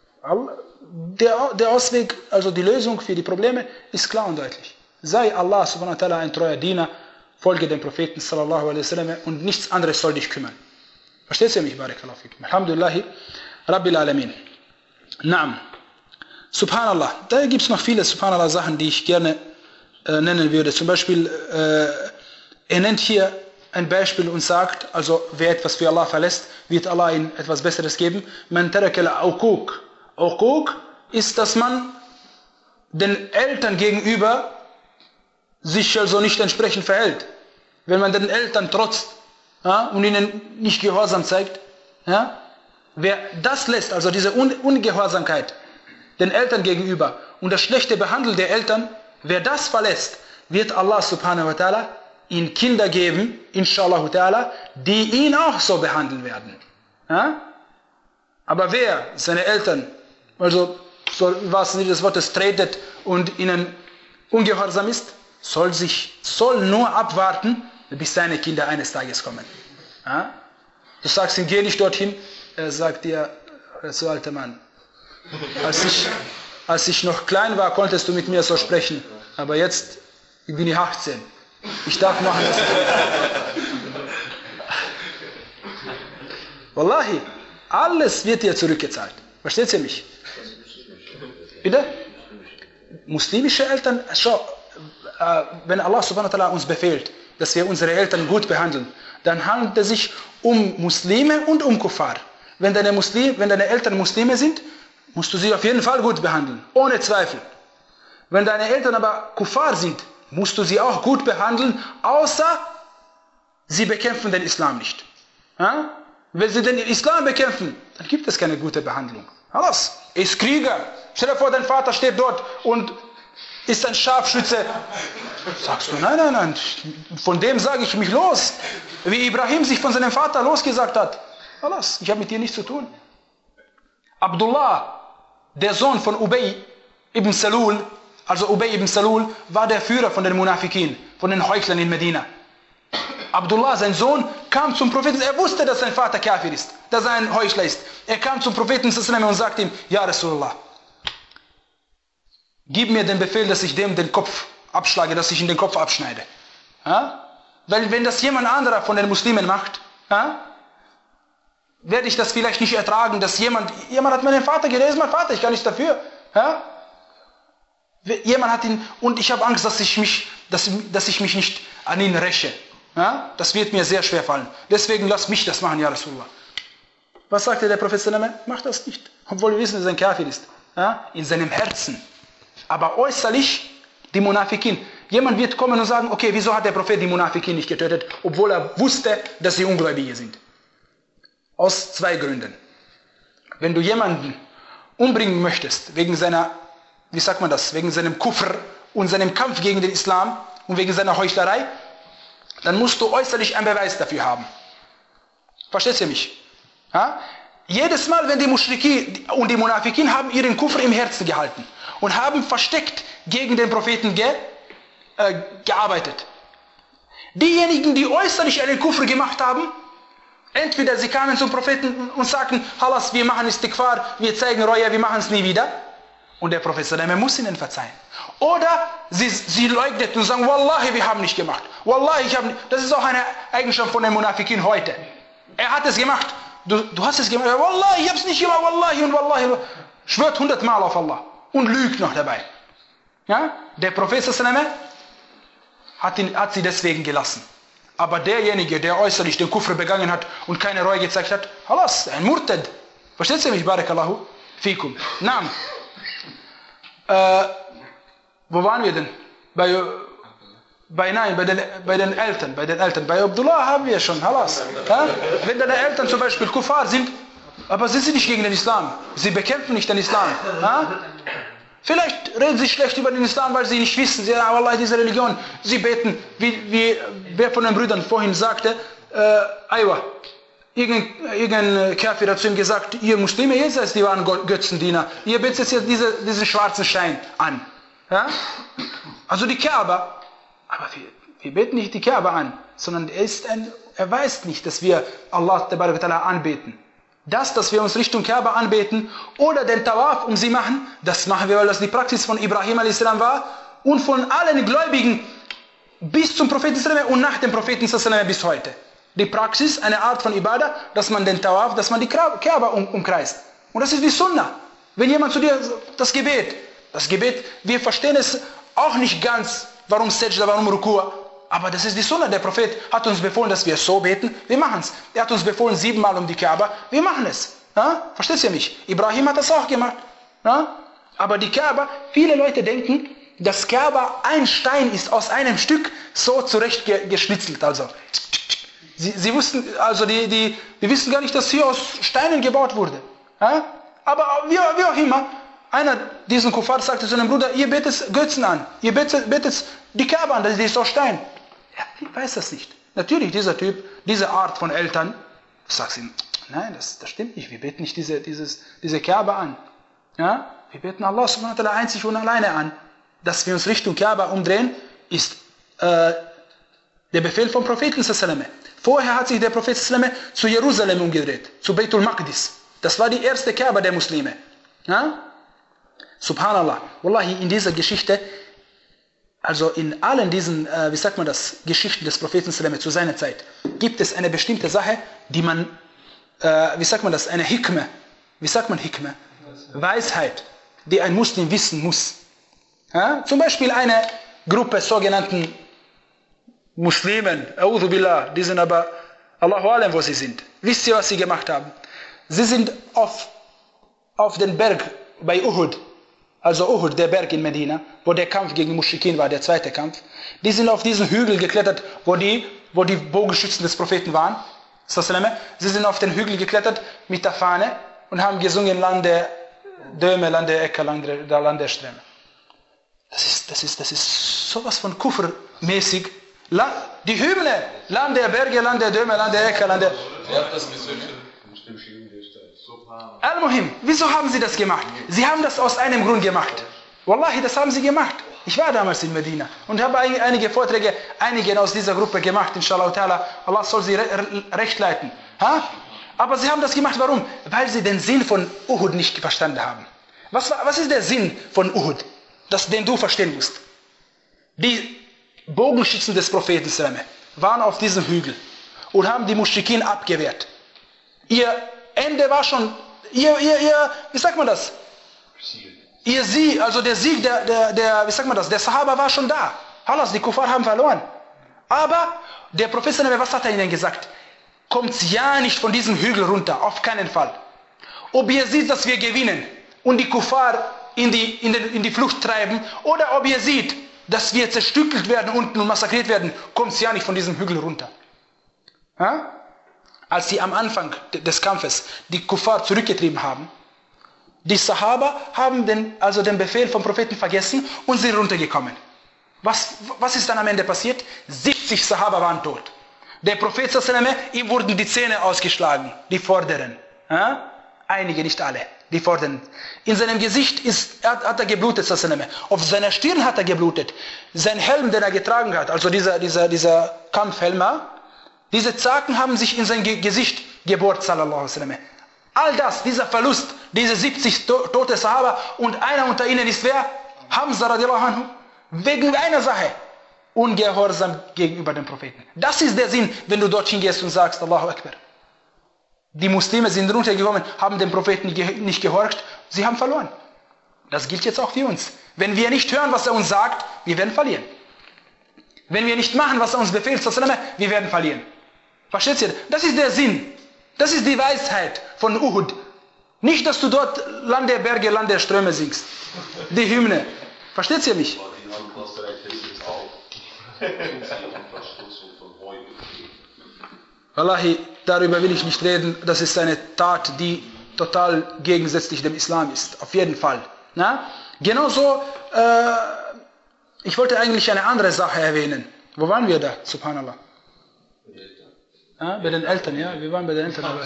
Der, der Ausweg, also die Lösung für die Probleme, ist klar und deutlich. Sei Allah subhanahu wa ta'ala ein treuer Diener, folge dem Propheten sallallahu alaihi wasallam und nichts anderes soll dich kümmern. Verstehst du mich, Barakallahu fikum? Alhamdulillahi Rabbil Alamin. Naam. Subhanallah. Da gibt es noch viele Subhanallah Sachen, die ich gerne äh, nennen würde. Zum Beispiel, äh, er nennt hier ein Beispiel und sagt, also wer etwas für Allah verlässt, wird Allah ihm etwas Besseres geben. Man tarakal uquq. Uquq ist, dass man den Eltern gegenüber sich also nicht entsprechend verhält. Wenn man den Eltern trotzt, ja, und ihnen nicht Gehorsam zeigt, ja, wer das lässt, also diese Un Ungehorsamkeit den Eltern gegenüber und das schlechte Behandeln der Eltern, wer das verlässt, wird Allah subhanahu wa ta'ala ihm Kinder geben, inshallah ta'ala, die ihn auch so behandeln werden. Ja? Aber wer seine Eltern, also so, was nicht des Wortes tretet und ihnen ungehorsam ist, soll sich, soll nur abwarten, bis seine Kinder eines Tages kommen. Ja? Du sagst ihm, geh nicht dorthin, er sagt dir, so alter Mann, als ich, als ich noch klein war, konntest du mit mir so sprechen, aber jetzt bin ich achtzehn. Ich darf machen, was ich will. Wallahi, alles wird dir zurückgezahlt. Versteht ihr mich? Bitte? Muslimische Eltern, schau, äh, wenn Allah subhanahu wa ta'ala uns befehlt, dass wir unsere Eltern gut behandeln, dann handelt es sich um Muslime und um Kuffar. Wenn deine, Muslim, wenn deine Eltern Muslime sind, musst du sie auf jeden Fall gut behandeln, ohne Zweifel. Wenn deine Eltern aber Kuffar sind, musst du sie auch gut behandeln, außer sie bekämpfen den Islam nicht. Ja? Wenn sie den Islam bekämpfen, dann gibt es keine gute Behandlung. Alles. Er ist Krieger. Stell dir vor, dein Vater steht dort und ist ein Scharfschütze. Sagst du, nein, nein, nein, von dem sage ich mich los. Wie Ibrahim sich von seinem Vater losgesagt hat. Alles, ich habe mit dir nichts zu tun. Abdullah, der Sohn von Ubay ibn Salul, also Ubay ibn Salul, war der Führer von den Munafikin, von den Heuchlern in Medina. Abdullah, sein Sohn, kam zum Propheten, er wusste, dass sein Vater Kafir ist, dass er ein Heuchler ist. Er kam zum Propheten und sagte ihm, Ja Rasulullah, gib mir den Befehl, dass ich dem den Kopf abschlage, dass ich ihm den Kopf abschneide. Ja? Weil wenn das jemand anderer von den Muslimen macht, ja, werde ich das vielleicht nicht ertragen, dass jemand, jemand hat meinen Vater gelesen, ist mein Vater, ich kann nichts dafür. Ja? Jemand hat ihn, und ich habe Angst, dass ich mich, dass, dass ich mich nicht an ihn räche. Ja? Das wird mir sehr schwer fallen. Deswegen lass mich das machen, Ja Rasulullah. Was sagte der Prophet? Mach das nicht. Obwohl wir wissen, dass er ein Kafir ist. Ja? In seinem Herzen. Aber äußerlich die Munafikin. Jemand wird kommen und sagen, okay, wieso hat der Prophet die Munafikin nicht getötet, obwohl er wusste, dass sie Ungläubige sind? Aus zwei Gründen. Wenn du jemanden umbringen möchtest, wegen seiner, wie sagt man das, wegen seinem Kufr und seinem Kampf gegen den Islam und wegen seiner Heuchlerei, dann musst du äußerlich einen Beweis dafür haben. Versteht ihr mich? Ja? Jedes Mal, wenn die Mushriki und die Munafikin haben ihren Kufr im Herzen gehalten und haben versteckt gegen den Propheten ge, äh, gearbeitet. Diejenigen, die äußerlich einen Kufr gemacht haben, entweder sie kamen zum Propheten und sagten, Halas, wir machen Istighfar, wir zeigen Reue, wir machen es nie wieder. Und der Prophet muss ihnen verzeihen. Oder sie, sie leugnen und sagen, Wallahi, wir haben nicht gemacht. Wallahi, ich habe nicht. Das ist auch eine Eigenschaft von den Munafikin heute. Er hat es gemacht. Du, du hast es gemacht. Wallahi, ich habe es nicht gemacht. Wallahi und Wallahi. Schwört hundertmal auf Allah. Und lügt noch dabei. Ja? Der Prophet hat, ihn, hat sie deswegen gelassen. Aber derjenige, der äußerlich den Kufr begangen hat und keine Reue gezeigt hat, halas, ein Murtad. Versteht ihr mich? Barakallahu fikum. Naam. Äh, wo waren wir denn? Bei, bei, nein, bei den, bei den Eltern. Bei den Eltern. Bei Abdullah haben wir schon, halas. Ja? Wenn deine Eltern zum Beispiel Kuffar sind, aber sie sind nicht gegen den Islam. Sie bekämpfen nicht den Islam. Ja? Vielleicht reden sie schlecht über den Islam, weil sie nicht wissen, sie sagen, Wallah, diese Religion, sie beten, wie, wie wer von den Brüdern vorhin sagte, äh, Aywa, irgendein, irgendein Kafir hat zu ihm gesagt, ihr Muslime, ihr seid die waren Götzendiener, ihr betet jetzt diese, diesen schwarzen Stein an. Ja? Also die Kaaba, aber wir, wir beten nicht die Kaaba an, sondern er, ist ein, er weiß nicht, dass wir Allah anbeten. Das, dass wir uns Richtung Kaaba anbeten oder den Tawaf um sie machen, das machen wir, weil das die Praxis von Ibrahim a s. war und von allen Gläubigen bis zum Propheten und nach dem Propheten bis heute. Die Praxis, eine Art von Ibadah, dass man den Tawaf, dass man die Kaaba um, umkreist. Und das ist die Sunna. Wenn jemand zu dir, das Gebet, das Gebet, wir verstehen es auch nicht ganz, warum Sajda, warum Ruku'. Aber das ist die Sunna. Der Prophet hat uns befohlen, dass wir so beten. Wir machen es. Er hat uns befohlen, siebenmal um die Kaaba. Wir machen es. Ja? Versteht ihr mich? Ibrahim hat das auch gemacht. Ja? Aber die Kaaba, viele Leute denken, dass Kaaba ein Stein ist, aus einem Stück so zurecht geschnitzelt. Also, sie, sie wussten, also die, die, wir wissen gar nicht, dass hier aus Steinen gebaut wurde. Ja? Aber wie, wie auch immer, einer diesen Kuffar sagte zu seinem Bruder, ihr betet Götzen an. Ihr betet, betet die Kaaba an, das ist aus Stein. Ja, ich weiß das nicht. Natürlich, dieser Typ, diese Art von Eltern, du sagst ihm, nein, das, das stimmt nicht. Wir beten nicht diese, dieses, diese Kaaba an. Ja? Wir beten Allah subhanahu wa ta'ala einzig und alleine an. Dass wir uns Richtung Kaaba umdrehen, ist äh, der Befehl vom Propheten. Vorher hat sich der Prophet zu Jerusalem umgedreht, zu Beitul Maqdis. Das war die erste Kaaba der Muslime. Ja? Subhanallah. Wallahi, in dieser Geschichte, also in allen diesen, äh, wie sagt man das, Geschichten des Propheten zu seiner Zeit, gibt es eine bestimmte Sache, die man, äh, wie sagt man das, eine Hikmah, wie sagt man Hikmah? Weisheit, die ein Muslim wissen muss. Ja? Zum Beispiel eine Gruppe sogenannten Muslimen, A'udhu Billah, die sind aber, Allahu Alam, wo sie sind. Wisst ihr, was sie gemacht haben? Sie sind auf, auf den Berg bei Uhud, also Uhud, der Berg in Medina, wo der Kampf gegen Muschrikin war, der zweite Kampf. Die sind auf diesen Hügel geklettert, wo die, wo die Bogenschützen des Propheten waren. Sie sind auf den Hügel geklettert mit der Fahne und haben gesungen, Lande Döme, Lande Ecke, Lande, Lande Ströme. Das ist, das ist, das ist sowas von Kufr-mäßig. Die Hymne, Land der Berge, Land der Döme, Land der Ecke, Land der... Al-Muhim, wieso haben sie das gemacht? Sie haben das aus einem Grund gemacht. Wallahi, das haben sie gemacht. Ich war damals in Medina und habe einige Vorträge, einige aus dieser Gruppe gemacht, inshallah ta'ala. Allah soll sie recht leiten. Ha? Aber sie haben das gemacht, warum? Weil sie den Sinn von Uhud nicht verstanden haben. Was, was ist der Sinn von Uhud, das, den du verstehen musst? Die Bogenschützen des Propheten waren auf diesem Hügel und haben die Muschrikin abgewehrt. Ihr Ende war schon, ihr, ihr, ihr, wie sagt man das? Ihr Sieg, also der Sieg der, der, der, wie sagt man das? Der Sahaba war schon da. Halas, die Kuffar haben verloren. Aber der Prophet, was hat er ihnen gesagt? Kommt ja nicht von diesem Hügel runter, auf keinen Fall. Ob ihr seht, dass wir gewinnen und die Kuffar in die, in, den, in die Flucht treiben, oder ob ihr seht, dass wir zerstückelt werden unten und massakriert werden, kommt ja nicht von diesem Hügel runter. Ja? Als sie am Anfang des Kampfes die Kuffar zurückgetrieben haben, die Sahaba haben den, also den Befehl vom Propheten vergessen und sind runtergekommen. Was, was ist dann am Ende passiert? siebzig Sahaba waren tot. Der Prophet, ihm wurden die Zähne ausgeschlagen, die vorderen. Ja? Einige, nicht alle, die vorderen. In seinem Gesicht ist, hat, hat er geblutet, auf seiner Stirn hat er geblutet. Sein Helm, den er getragen hat, also dieser, dieser, dieser Kampfhelm, diese Zaken haben sich in sein Ge Gesicht gebohrt, sallallahu alaihi wasallam. All das, dieser Verlust, diese siebzig to tote Sahaba und einer unter ihnen ist wer? Hamza radiallahu anhu. Wegen einer Sache. Ungehorsam gegenüber dem Propheten. Das ist der Sinn, wenn du dorthin gehst und sagst, Allahu Akbar. Die Muslime sind runtergekommen, haben dem Propheten nicht gehorcht, sie haben verloren. Das gilt jetzt auch für uns. Wenn wir nicht hören, was er uns sagt, wir werden verlieren. Wenn wir nicht machen, was er uns befiehlt, wir werden verlieren. Versteht ihr? Das ist der Sinn. Das ist die Weisheit von Uhud. Nicht, dass du dort Land der Berge, Land der Ströme singst. Die Hymne. Versteht ihr mich? Wallahi, darüber will ich nicht reden. Das ist eine Tat, die total gegensätzlich dem Islam ist. Auf jeden Fall. Na? Genauso, äh, ich wollte eigentlich eine andere Sache erwähnen. Wo waren wir da? Subhanallah. Ah, bei den Eltern, ja, wir waren bei den Eltern. Aber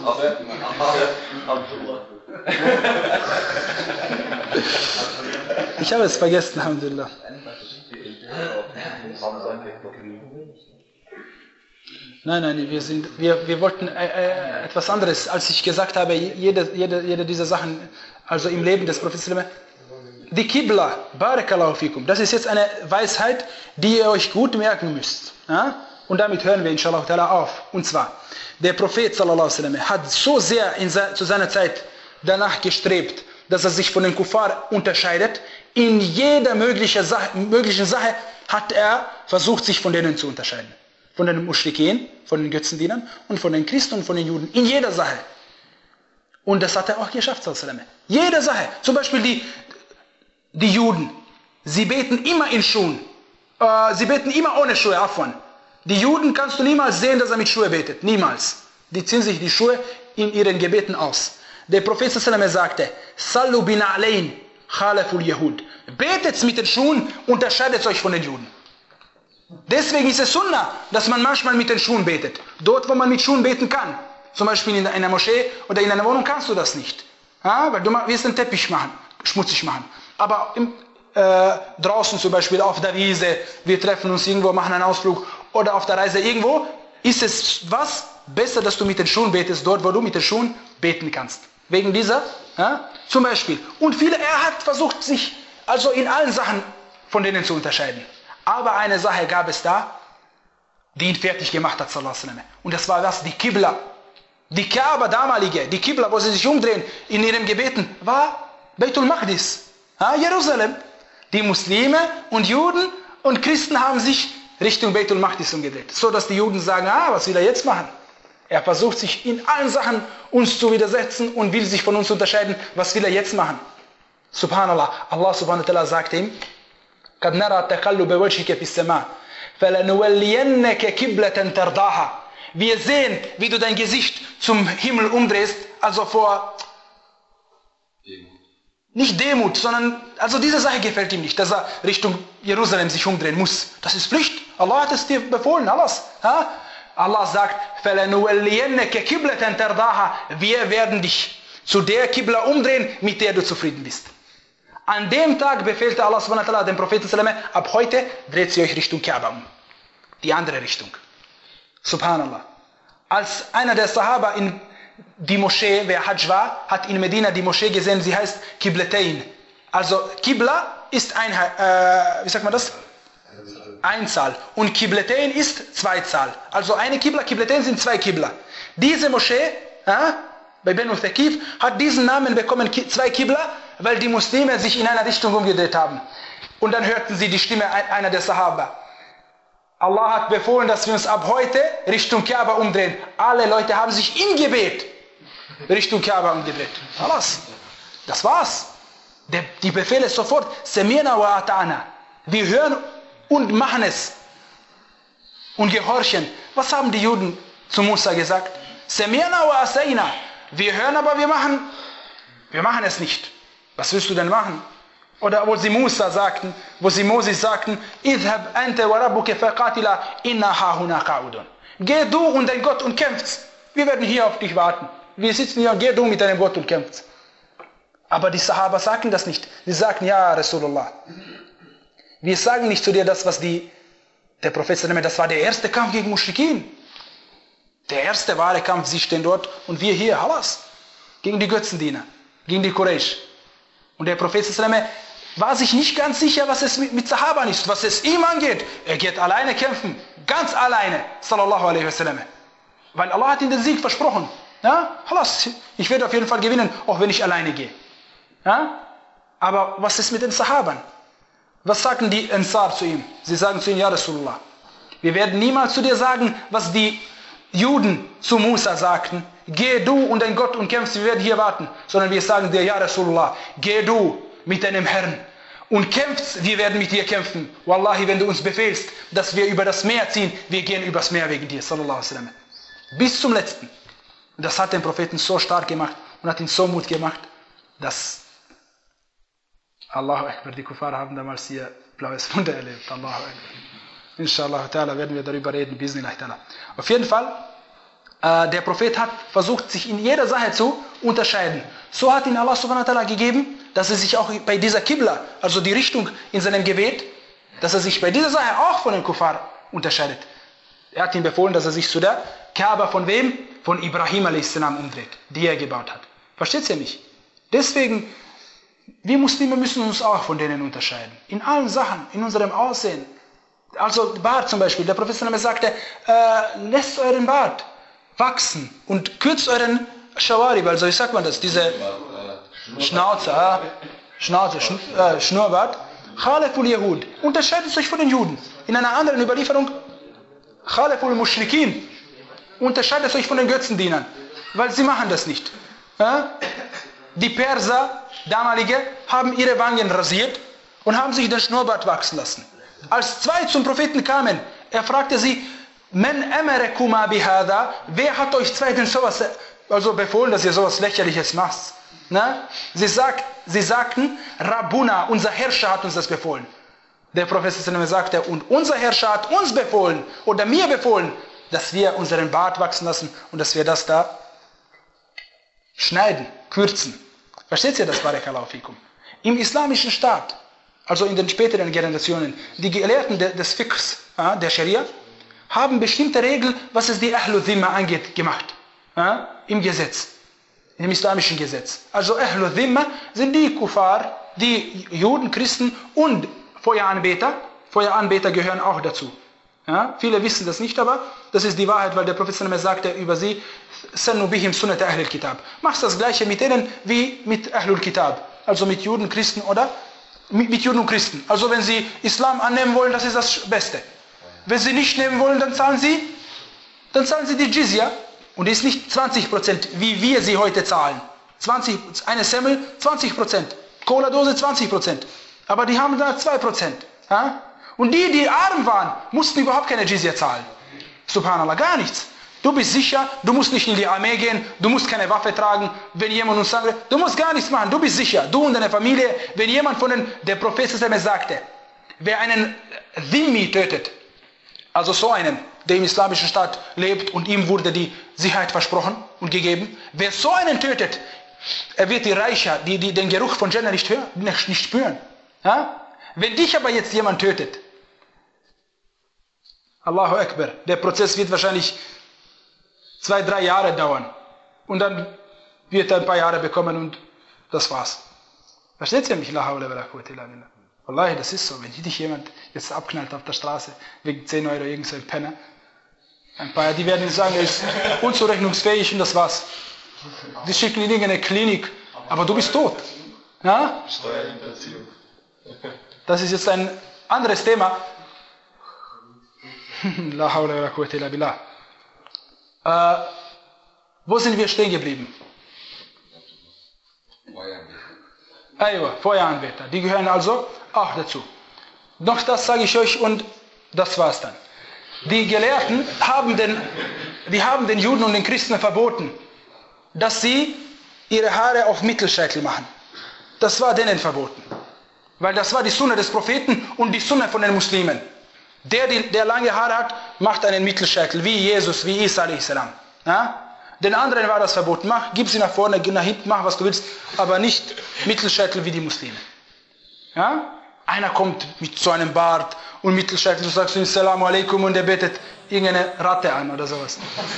ich habe es vergessen, Alhamdulillah. Nein, nein, wir, sind, wir, wir wollten äh, äh, etwas anderes, als ich gesagt habe, jede, jede, jede dieser Sachen, also im Leben des Propheten. Die Qibla, Barakallahu fikum, das ist jetzt eine Weisheit, die ihr euch gut merken müsst. Ja? Und damit hören wir inshallah ta'ala auf. Und zwar, der Prophet sallallahu alaihi wasallam hat so sehr in se- zu seiner Zeit danach gestrebt, dass er sich von den Kuffar unterscheidet. In jeder möglichen Sache, möglichen Sache hat er versucht, sich von denen zu unterscheiden. Von den Muschriken, von den Götzendienern und von den Christen und von den Juden. In jeder Sache. Und das hat er auch geschafft, sallallahu alaihi wasallam. Jede Sache. Zum Beispiel die, die Juden. Sie beten immer in Schuhen. Äh, sie beten immer ohne Schuhe, Afwan. Die Juden kannst du niemals sehen, dass er mit Schuhe betet. Niemals. Die ziehen sich die Schuhe in ihren Gebeten aus. Der Prophet sallallahu alaihi wasallam sagte, Sallu bin alein khalaful Yahud. Betet mit den Schuhen, unterscheidet euch von den Juden. Deswegen ist es Sunnah, dass man manchmal mit den Schuhen betet. Dort, wo man mit Schuhen beten kann. Zum Beispiel in einer Moschee oder in einer Wohnung kannst du das nicht. Ja, weil du wirst den Teppich machen, schmutzig machen. Aber im, äh, draußen zum Beispiel auf der Wiese, wir treffen uns irgendwo, machen einen Ausflug oder auf der Reise irgendwo, ist es was besser, dass du mit den Schuhen betest, dort wo du mit den Schuhen beten kannst. Wegen dieser, ja, zum Beispiel. Und viele, er hat versucht, sich also in allen Sachen von denen zu unterscheiden. Aber eine Sache gab es da, die ihn fertig gemacht hat, sallallahu alaihi wasallam. Und das war was? Die Qibla. Die Kaaba damalige, die Qibla, wo sie sich umdrehen in ihren Gebeten, war Beitul Maqdis, ja, Jerusalem. Die Muslime und Juden und Christen haben sich Richtung Beitul Maqdis umgedreht. So dass die Juden sagen, ah, was will er jetzt machen? Er versucht sich in allen Sachen uns zu widersetzen und will sich von uns unterscheiden. Was will er jetzt machen? Subhanallah. Allah subhanahu wa ta'ala sagt ihm, قَدْ نَرَى تَقَلُّبَ وَجْهِكَ فِي السَّمَاءِ فَلَنُوَلِّيَنَّكَ كِبْلَةً تَرْضَاهَا. Wir sehen, wie du dein Gesicht zum Himmel umdrehst, also vor nicht Demut, sondern also diese Sache gefällt ihm nicht, dass er Richtung Jerusalem sich umdrehen muss. Das ist Pflicht. Allah hat es dir befohlen, alles. Ha? Allah sagt, فَلَنُوَلِّيَنَّكَ كِبْلَةً تَرْضَاهَا. Wir werden dich zu der Qibla umdrehen, mit der du zufrieden bist. An dem Tag befehlte Allah subhanahu wa ta'ala dem Propheten sallallahu alaihi wasallam, ab heute dreht sie euch Richtung Kaaba um. Die andere Richtung. Subhanallah. Als einer der Sahaba in die Moschee, wer Hajj war, hat in Medina die Moschee gesehen, sie heißt Qiblatain. Also Qibla ist ein, äh, wie sagt man das? Einzahl. Und Qiblatain ist Zweizahl. Also eine Qibla, Qiblatain sind zwei Qibla. Diese Moschee, äh, bei Banu Thaqif, hat diesen Namen bekommen, zwei Qibla, weil die Muslime sich in einer Richtung umgedreht haben. Und dann hörten sie die Stimme einer der Sahaba. Allah hat befohlen, dass wir uns ab heute Richtung Kaaba umdrehen. Alle Leute haben sich im Gebet Richtung Kaaba umgedreht. Alles. Das war's. Der, die Befehle sofort. Semina wa ata'ana. Wir hören und machen es. Und gehorchen. Was haben die Juden zu Musa gesagt? Semina wa asayna. Wir hören, aber wir machen, wir machen es nicht. Was willst du denn machen? Oder wo sie Musa sagten, wo sie Moses sagten, Idhab anta wa rabbuka faqatila inna hahuna qa'udun. Geh du und dein Gott und kämpft. Wir werden hier auf dich warten. Wir sitzen hier, geh du mit deinem Gott und kämpft. Aber die Sahaba sagten das nicht. Sie sagten, ja, Rasulullah. Wir sagen nicht zu dir das, was die, der Prophet, das war der erste Kampf gegen Muschrikin. Der erste wahre Kampf, sie stehen dort und wir hier, Halas. Gegen die Götzendiener, gegen die Quraysh. Und der Prophet war sich nicht ganz sicher, was es mit, mit Sahaban ist, was es ihm angeht. Er geht alleine kämpfen, ganz alleine, sallallahu alaihi wasallam. Weil Allah hat ihm den Sieg versprochen. Ja, Halas, ich werde auf jeden Fall gewinnen, auch wenn ich alleine gehe. Ja? Aber was ist mit den Sahaban? Was sagten die Ansar zu ihm? Sie sagen zu ihm, ja Rasulullah, wir werden niemals zu dir sagen, was die Juden zu Musa sagten. Geh du und dein Gott und kämpfst, wir werden hier warten. Sondern wir sagen dir, ja Rasulullah, geh du mit deinem Herrn und kämpfst, wir werden mit dir kämpfen. Wallahi, wenn du uns befehlst, dass wir über das Meer ziehen, wir gehen übers Meer wegen dir. Sallallahu alaihi wasallam. Bis zum Letzten. Und das hat den Propheten so stark gemacht und hat ihn so Mut gemacht, dass Allahu Akbar, die Kuffar haben damals hier blaues Wunder erlebt. Allahu Akbar. Inshallah ta'ala werden wir darüber reden. Bismillah ta'ala. Auf jeden Fall, äh, der Prophet hat versucht, sich in jeder Sache zu unterscheiden. So hat ihn Allah subhanahu wa ta'ala gegeben, dass er sich auch bei dieser Qibla, also die Richtung in seinem Gebet, dass er sich bei dieser Sache auch von den Kuffar unterscheidet. Er hat ihm befohlen, dass er sich zu der Kaaba von wem? Von Ibrahim a s. umdreht, die er gebaut hat. Versteht ihr mich? Deswegen, wir Muslime müssen uns auch von denen unterscheiden. In allen Sachen, in unserem Aussehen. Also Bart zum Beispiel. Der Prophet sagte, äh, lässt euren Bart wachsen und kürzt euren Shawarib, also wie sagt man das? Diese Schnauze, äh, Schnauze, Schn äh, Schnurrbart. Khaliful Yahud. Unterscheidet euch von den Juden. In einer anderen Überlieferung, Khaliful Mushrikin. Unterscheidet euch von den Götzendienern. Weil sie machen das nicht. Ja? Die Perser, damalige, haben ihre Wangen rasiert und haben sich den Schnurrbart wachsen lassen. Als zwei zum Propheten kamen, er fragte sie, Men amarakuma bihada, wer hat euch zwei denn sowas, also befohlen, dass ihr sowas Lächerliches macht? Na? Sie, sagt, sie sagten, Rabbuna, unser Herrscher hat uns das befohlen. Der Prophet sagte, und unser Herrscher hat uns befohlen, oder mir befohlen, dass wir unseren Bart wachsen lassen und dass wir das da schneiden, kürzen. Versteht ihr das, Barakallahu fikum? Im islamischen Staat, also in den späteren Generationen, die Gelehrten des Fiqhs, der Scharia, haben bestimmte Regeln, was es die Ahlul Dhimma angeht, gemacht. Im Gesetz, im islamischen Gesetz. Also Ahlul Dhimma sind die Kuffar, die Juden, Christen und Feueranbeter. Feueranbeter gehören auch dazu. Ja, viele wissen das nicht, aber das ist die Wahrheit, weil der Prophet sagte über sie, Sannu bihim sunnat Ahlul Kitab. Machst das gleiche mit denen wie mit Ahlul Kitab, also mit Juden, Christen oder mit, mit Juden und Christen. Also wenn sie Islam annehmen wollen, das ist das Beste. Wenn sie nicht nehmen wollen, dann zahlen sie, dann zahlen sie die Jizya. Und die ist nicht zwanzig Prozent, wie wir sie heute zahlen. zwanzig, eine Semmel, zwanzig Prozent. Cola-Dose, zwanzig Prozent. Aber die haben da zwei Prozent. Ja? Und die, die arm waren, mussten überhaupt keine Jizya zahlen. Subhanallah, gar nichts. Du bist sicher, du musst nicht in die Armee gehen, du musst keine Waffe tragen, wenn jemand uns sagt, du musst gar nichts machen, du bist sicher, du und deine Familie. Wenn jemand von den, der Prophet sagte, wer einen Dhimmi tötet, also so einen, der im islamischen Staat lebt und ihm wurde die Sicherheit versprochen und gegeben, wer so einen tötet, er wird die Reicher, die, die den Geruch von Jannah nicht, hören, nicht, nicht spüren. Ja? Wenn dich aber jetzt jemand tötet, Allahu Akbar, der Prozess wird wahrscheinlich zwei, drei Jahre dauern. Und dann wird er ein paar Jahre bekommen und das war's. Versteht ihr mich? La hawla wa la quwwata illa billah. Wallahi, das ist so. Wenn dich jemand jetzt abknallt auf der Straße, wegen zehn Euro, irgend so ein Penner, ein paar, die werden sagen, er ist unzurechnungsfähig und das war's. Die schicken ihn in irgendeine Klinik, aber du bist tot. Ja? Das ist jetzt ein anderes Thema. La hawla wa la quwwata illa billah. Äh, wo sind wir stehen geblieben? Aywa, Feueranbeter. Die gehören also auch dazu. Noch das sage ich euch und das war's dann. Die Gelehrten haben den, die haben den Juden und den Christen verboten, dass sie ihre Haare auf Mittelscheitel machen. Das war denen verboten. Weil das war die Sunna des Propheten und die Sunna von den Muslimen. Der, der lange Haare hat, macht einen Mittelscheitel, wie Jesus, wie Isa a s. Ja? Den anderen war das verboten. Mach, gib sie nach vorne, geh nach hinten, mach was du willst, aber nicht Mittelscheitel wie die Muslime. Ja? Einer kommt mit so einem Bart und Mittelscheitel, du sagst ihm Assalamu alaikum und er betet irgendeine Ratte an oder sowas.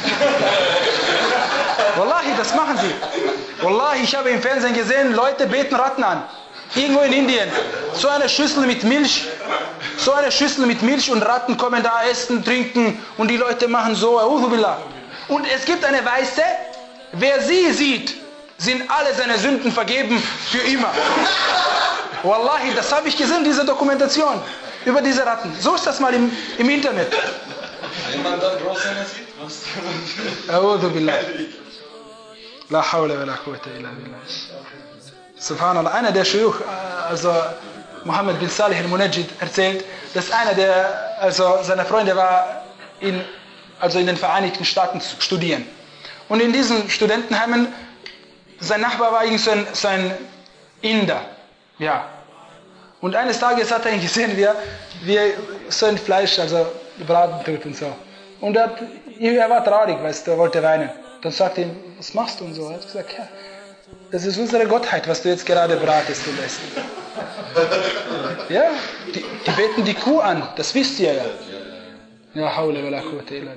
Wallahi, das machen sie. Wallahi, ich habe im Fernsehen gesehen, Leute beten Ratten an. Irgendwo in Indien. So eine Schüssel mit Milch, so eine Schüssel mit Milch und Ratten kommen da essen, trinken und die Leute machen so, A'udhu billah. Und es gibt eine Weiße, wer sie sieht, sind alle seine Sünden vergeben für immer. Wallahi, das habe ich gesehen, diese Dokumentation über diese Ratten. So ist das mal im, im Internet. Wenn man dann große sieht, was? A'udhu billah. La hawla wa la quwwata illa billah. Subhanallah. Einer der Shuyukh, also Mohammed bin Salih al-Munajjid, erzählt, dass einer der, also seiner Freunde war in, also in den Vereinigten Staaten zu studieren. Und in diesen Studentenheimen, sein Nachbar war irgendwie so ein, so ein Inder. Ja. Und eines Tages hat er ihn gesehen, wie er, wie er so ein Fleisch, also braten tut und so. Und er, hat, er war traurig, weißt du, er wollte weinen. Dann sagte er ihm, was machst du und so? Er hat gesagt, ja, das ist unsere Gottheit, was du jetzt gerade bratest und isst. Ja, die, die beten die Kuh an, das wisst ihr ja. Ja, hawla wa la quwwata illa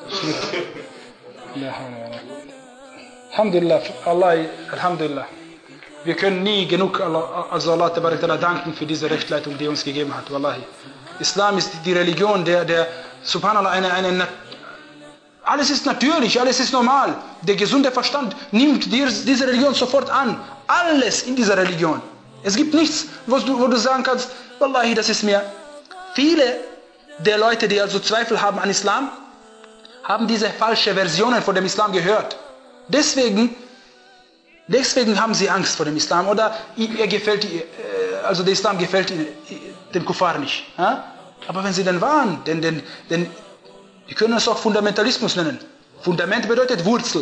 billah. Alhamdulillah, Allah, Alhamdulillah. Wir können nie genug Allah, also Allah danken für diese Rechtleitung, die er uns gegeben hat. Wallahi. Islam ist die Religion, der, der subhanallah, eine, eine, alles ist natürlich, alles ist normal. Der gesunde Verstand nimmt diese Religion sofort an. Alles in dieser Religion. Es gibt nichts, wo du, wo du sagen kannst, Wallahi, das ist mir. Viele der Leute, die also Zweifel haben an Islam, haben diese falsche Versionen von dem Islam gehört. Deswegen, deswegen haben sie Angst vor dem Islam oder ihr gefällt, also der Islam gefällt den Kuffar nicht. Aber wenn sie denn wahren, denn, denn, denn wir können es auch Fundamentalismus nennen. Fundament bedeutet Wurzel.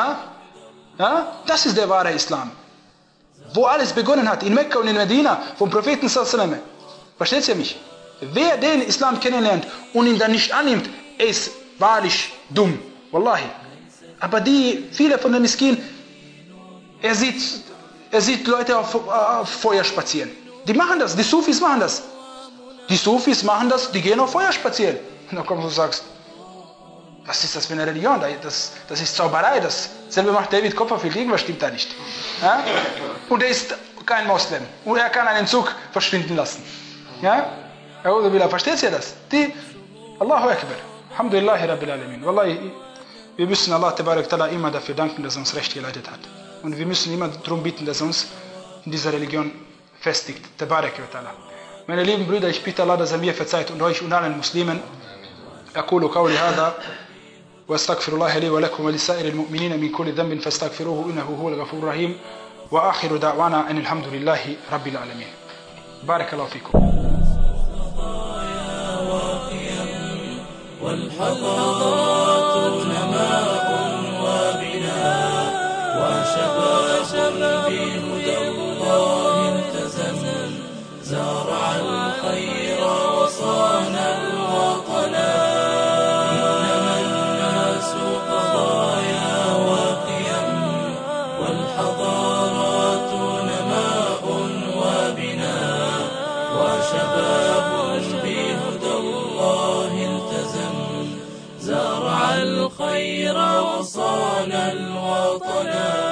Das ist der wahre Islam. Wo alles begonnen hat, in Mekka und in Medina, vom Propheten sallallahu alaihi wasallam. Versteht ihr mich? Wer den Islam kennenlernt und ihn dann nicht annimmt, ist wahrlich dumm. Wallahi. Aber die, viele von den Miskin, er sieht, er sieht Leute auf, auf Feuer spazieren. Die machen das, die Sufis machen das. Die Sufis machen das, die gehen auf Feuer spazieren. Und dann kommst du und sagst, was ist das für eine Religion? Das, das ist Zauberei. Dasselbe macht David Copperfield, irgendwas stimmt da nicht. Ja? Und er ist kein Moslem. Und er kann einen Zug verschwinden lassen. Ja? Versteht ihr das? Die, Allahu Akbar. Alhamdulillahi Rabbil Alamin. Wallahi, wir müssen Allah Ta'ala immer dafür danken, dass er uns recht geleitet hat. Und wir müssen immer darum bitten, dass er uns in dieser Religion festigt. Ta'ala. Meine lieben Brüder, ich bitte Allah, dass er mir verzeiht und euch und allen Muslimen. أقول قولي هذا وأستغفر الله لي ولكم ولسائر المؤمنين من كل ذنب فاستغفروه إنه هو الغفور الرحيم وآخر دعوانا أن الحمد لله رب العالمين. بارك الله فيكم. والحضارات نماء وبناء وشباب بهدى الله التزم زرع الخير وصان الوطنا إنما الناس قضايا وقيم والحضارات نماء وبناء وشباب بهدى الله التزم زرع الخير وصان الوطنا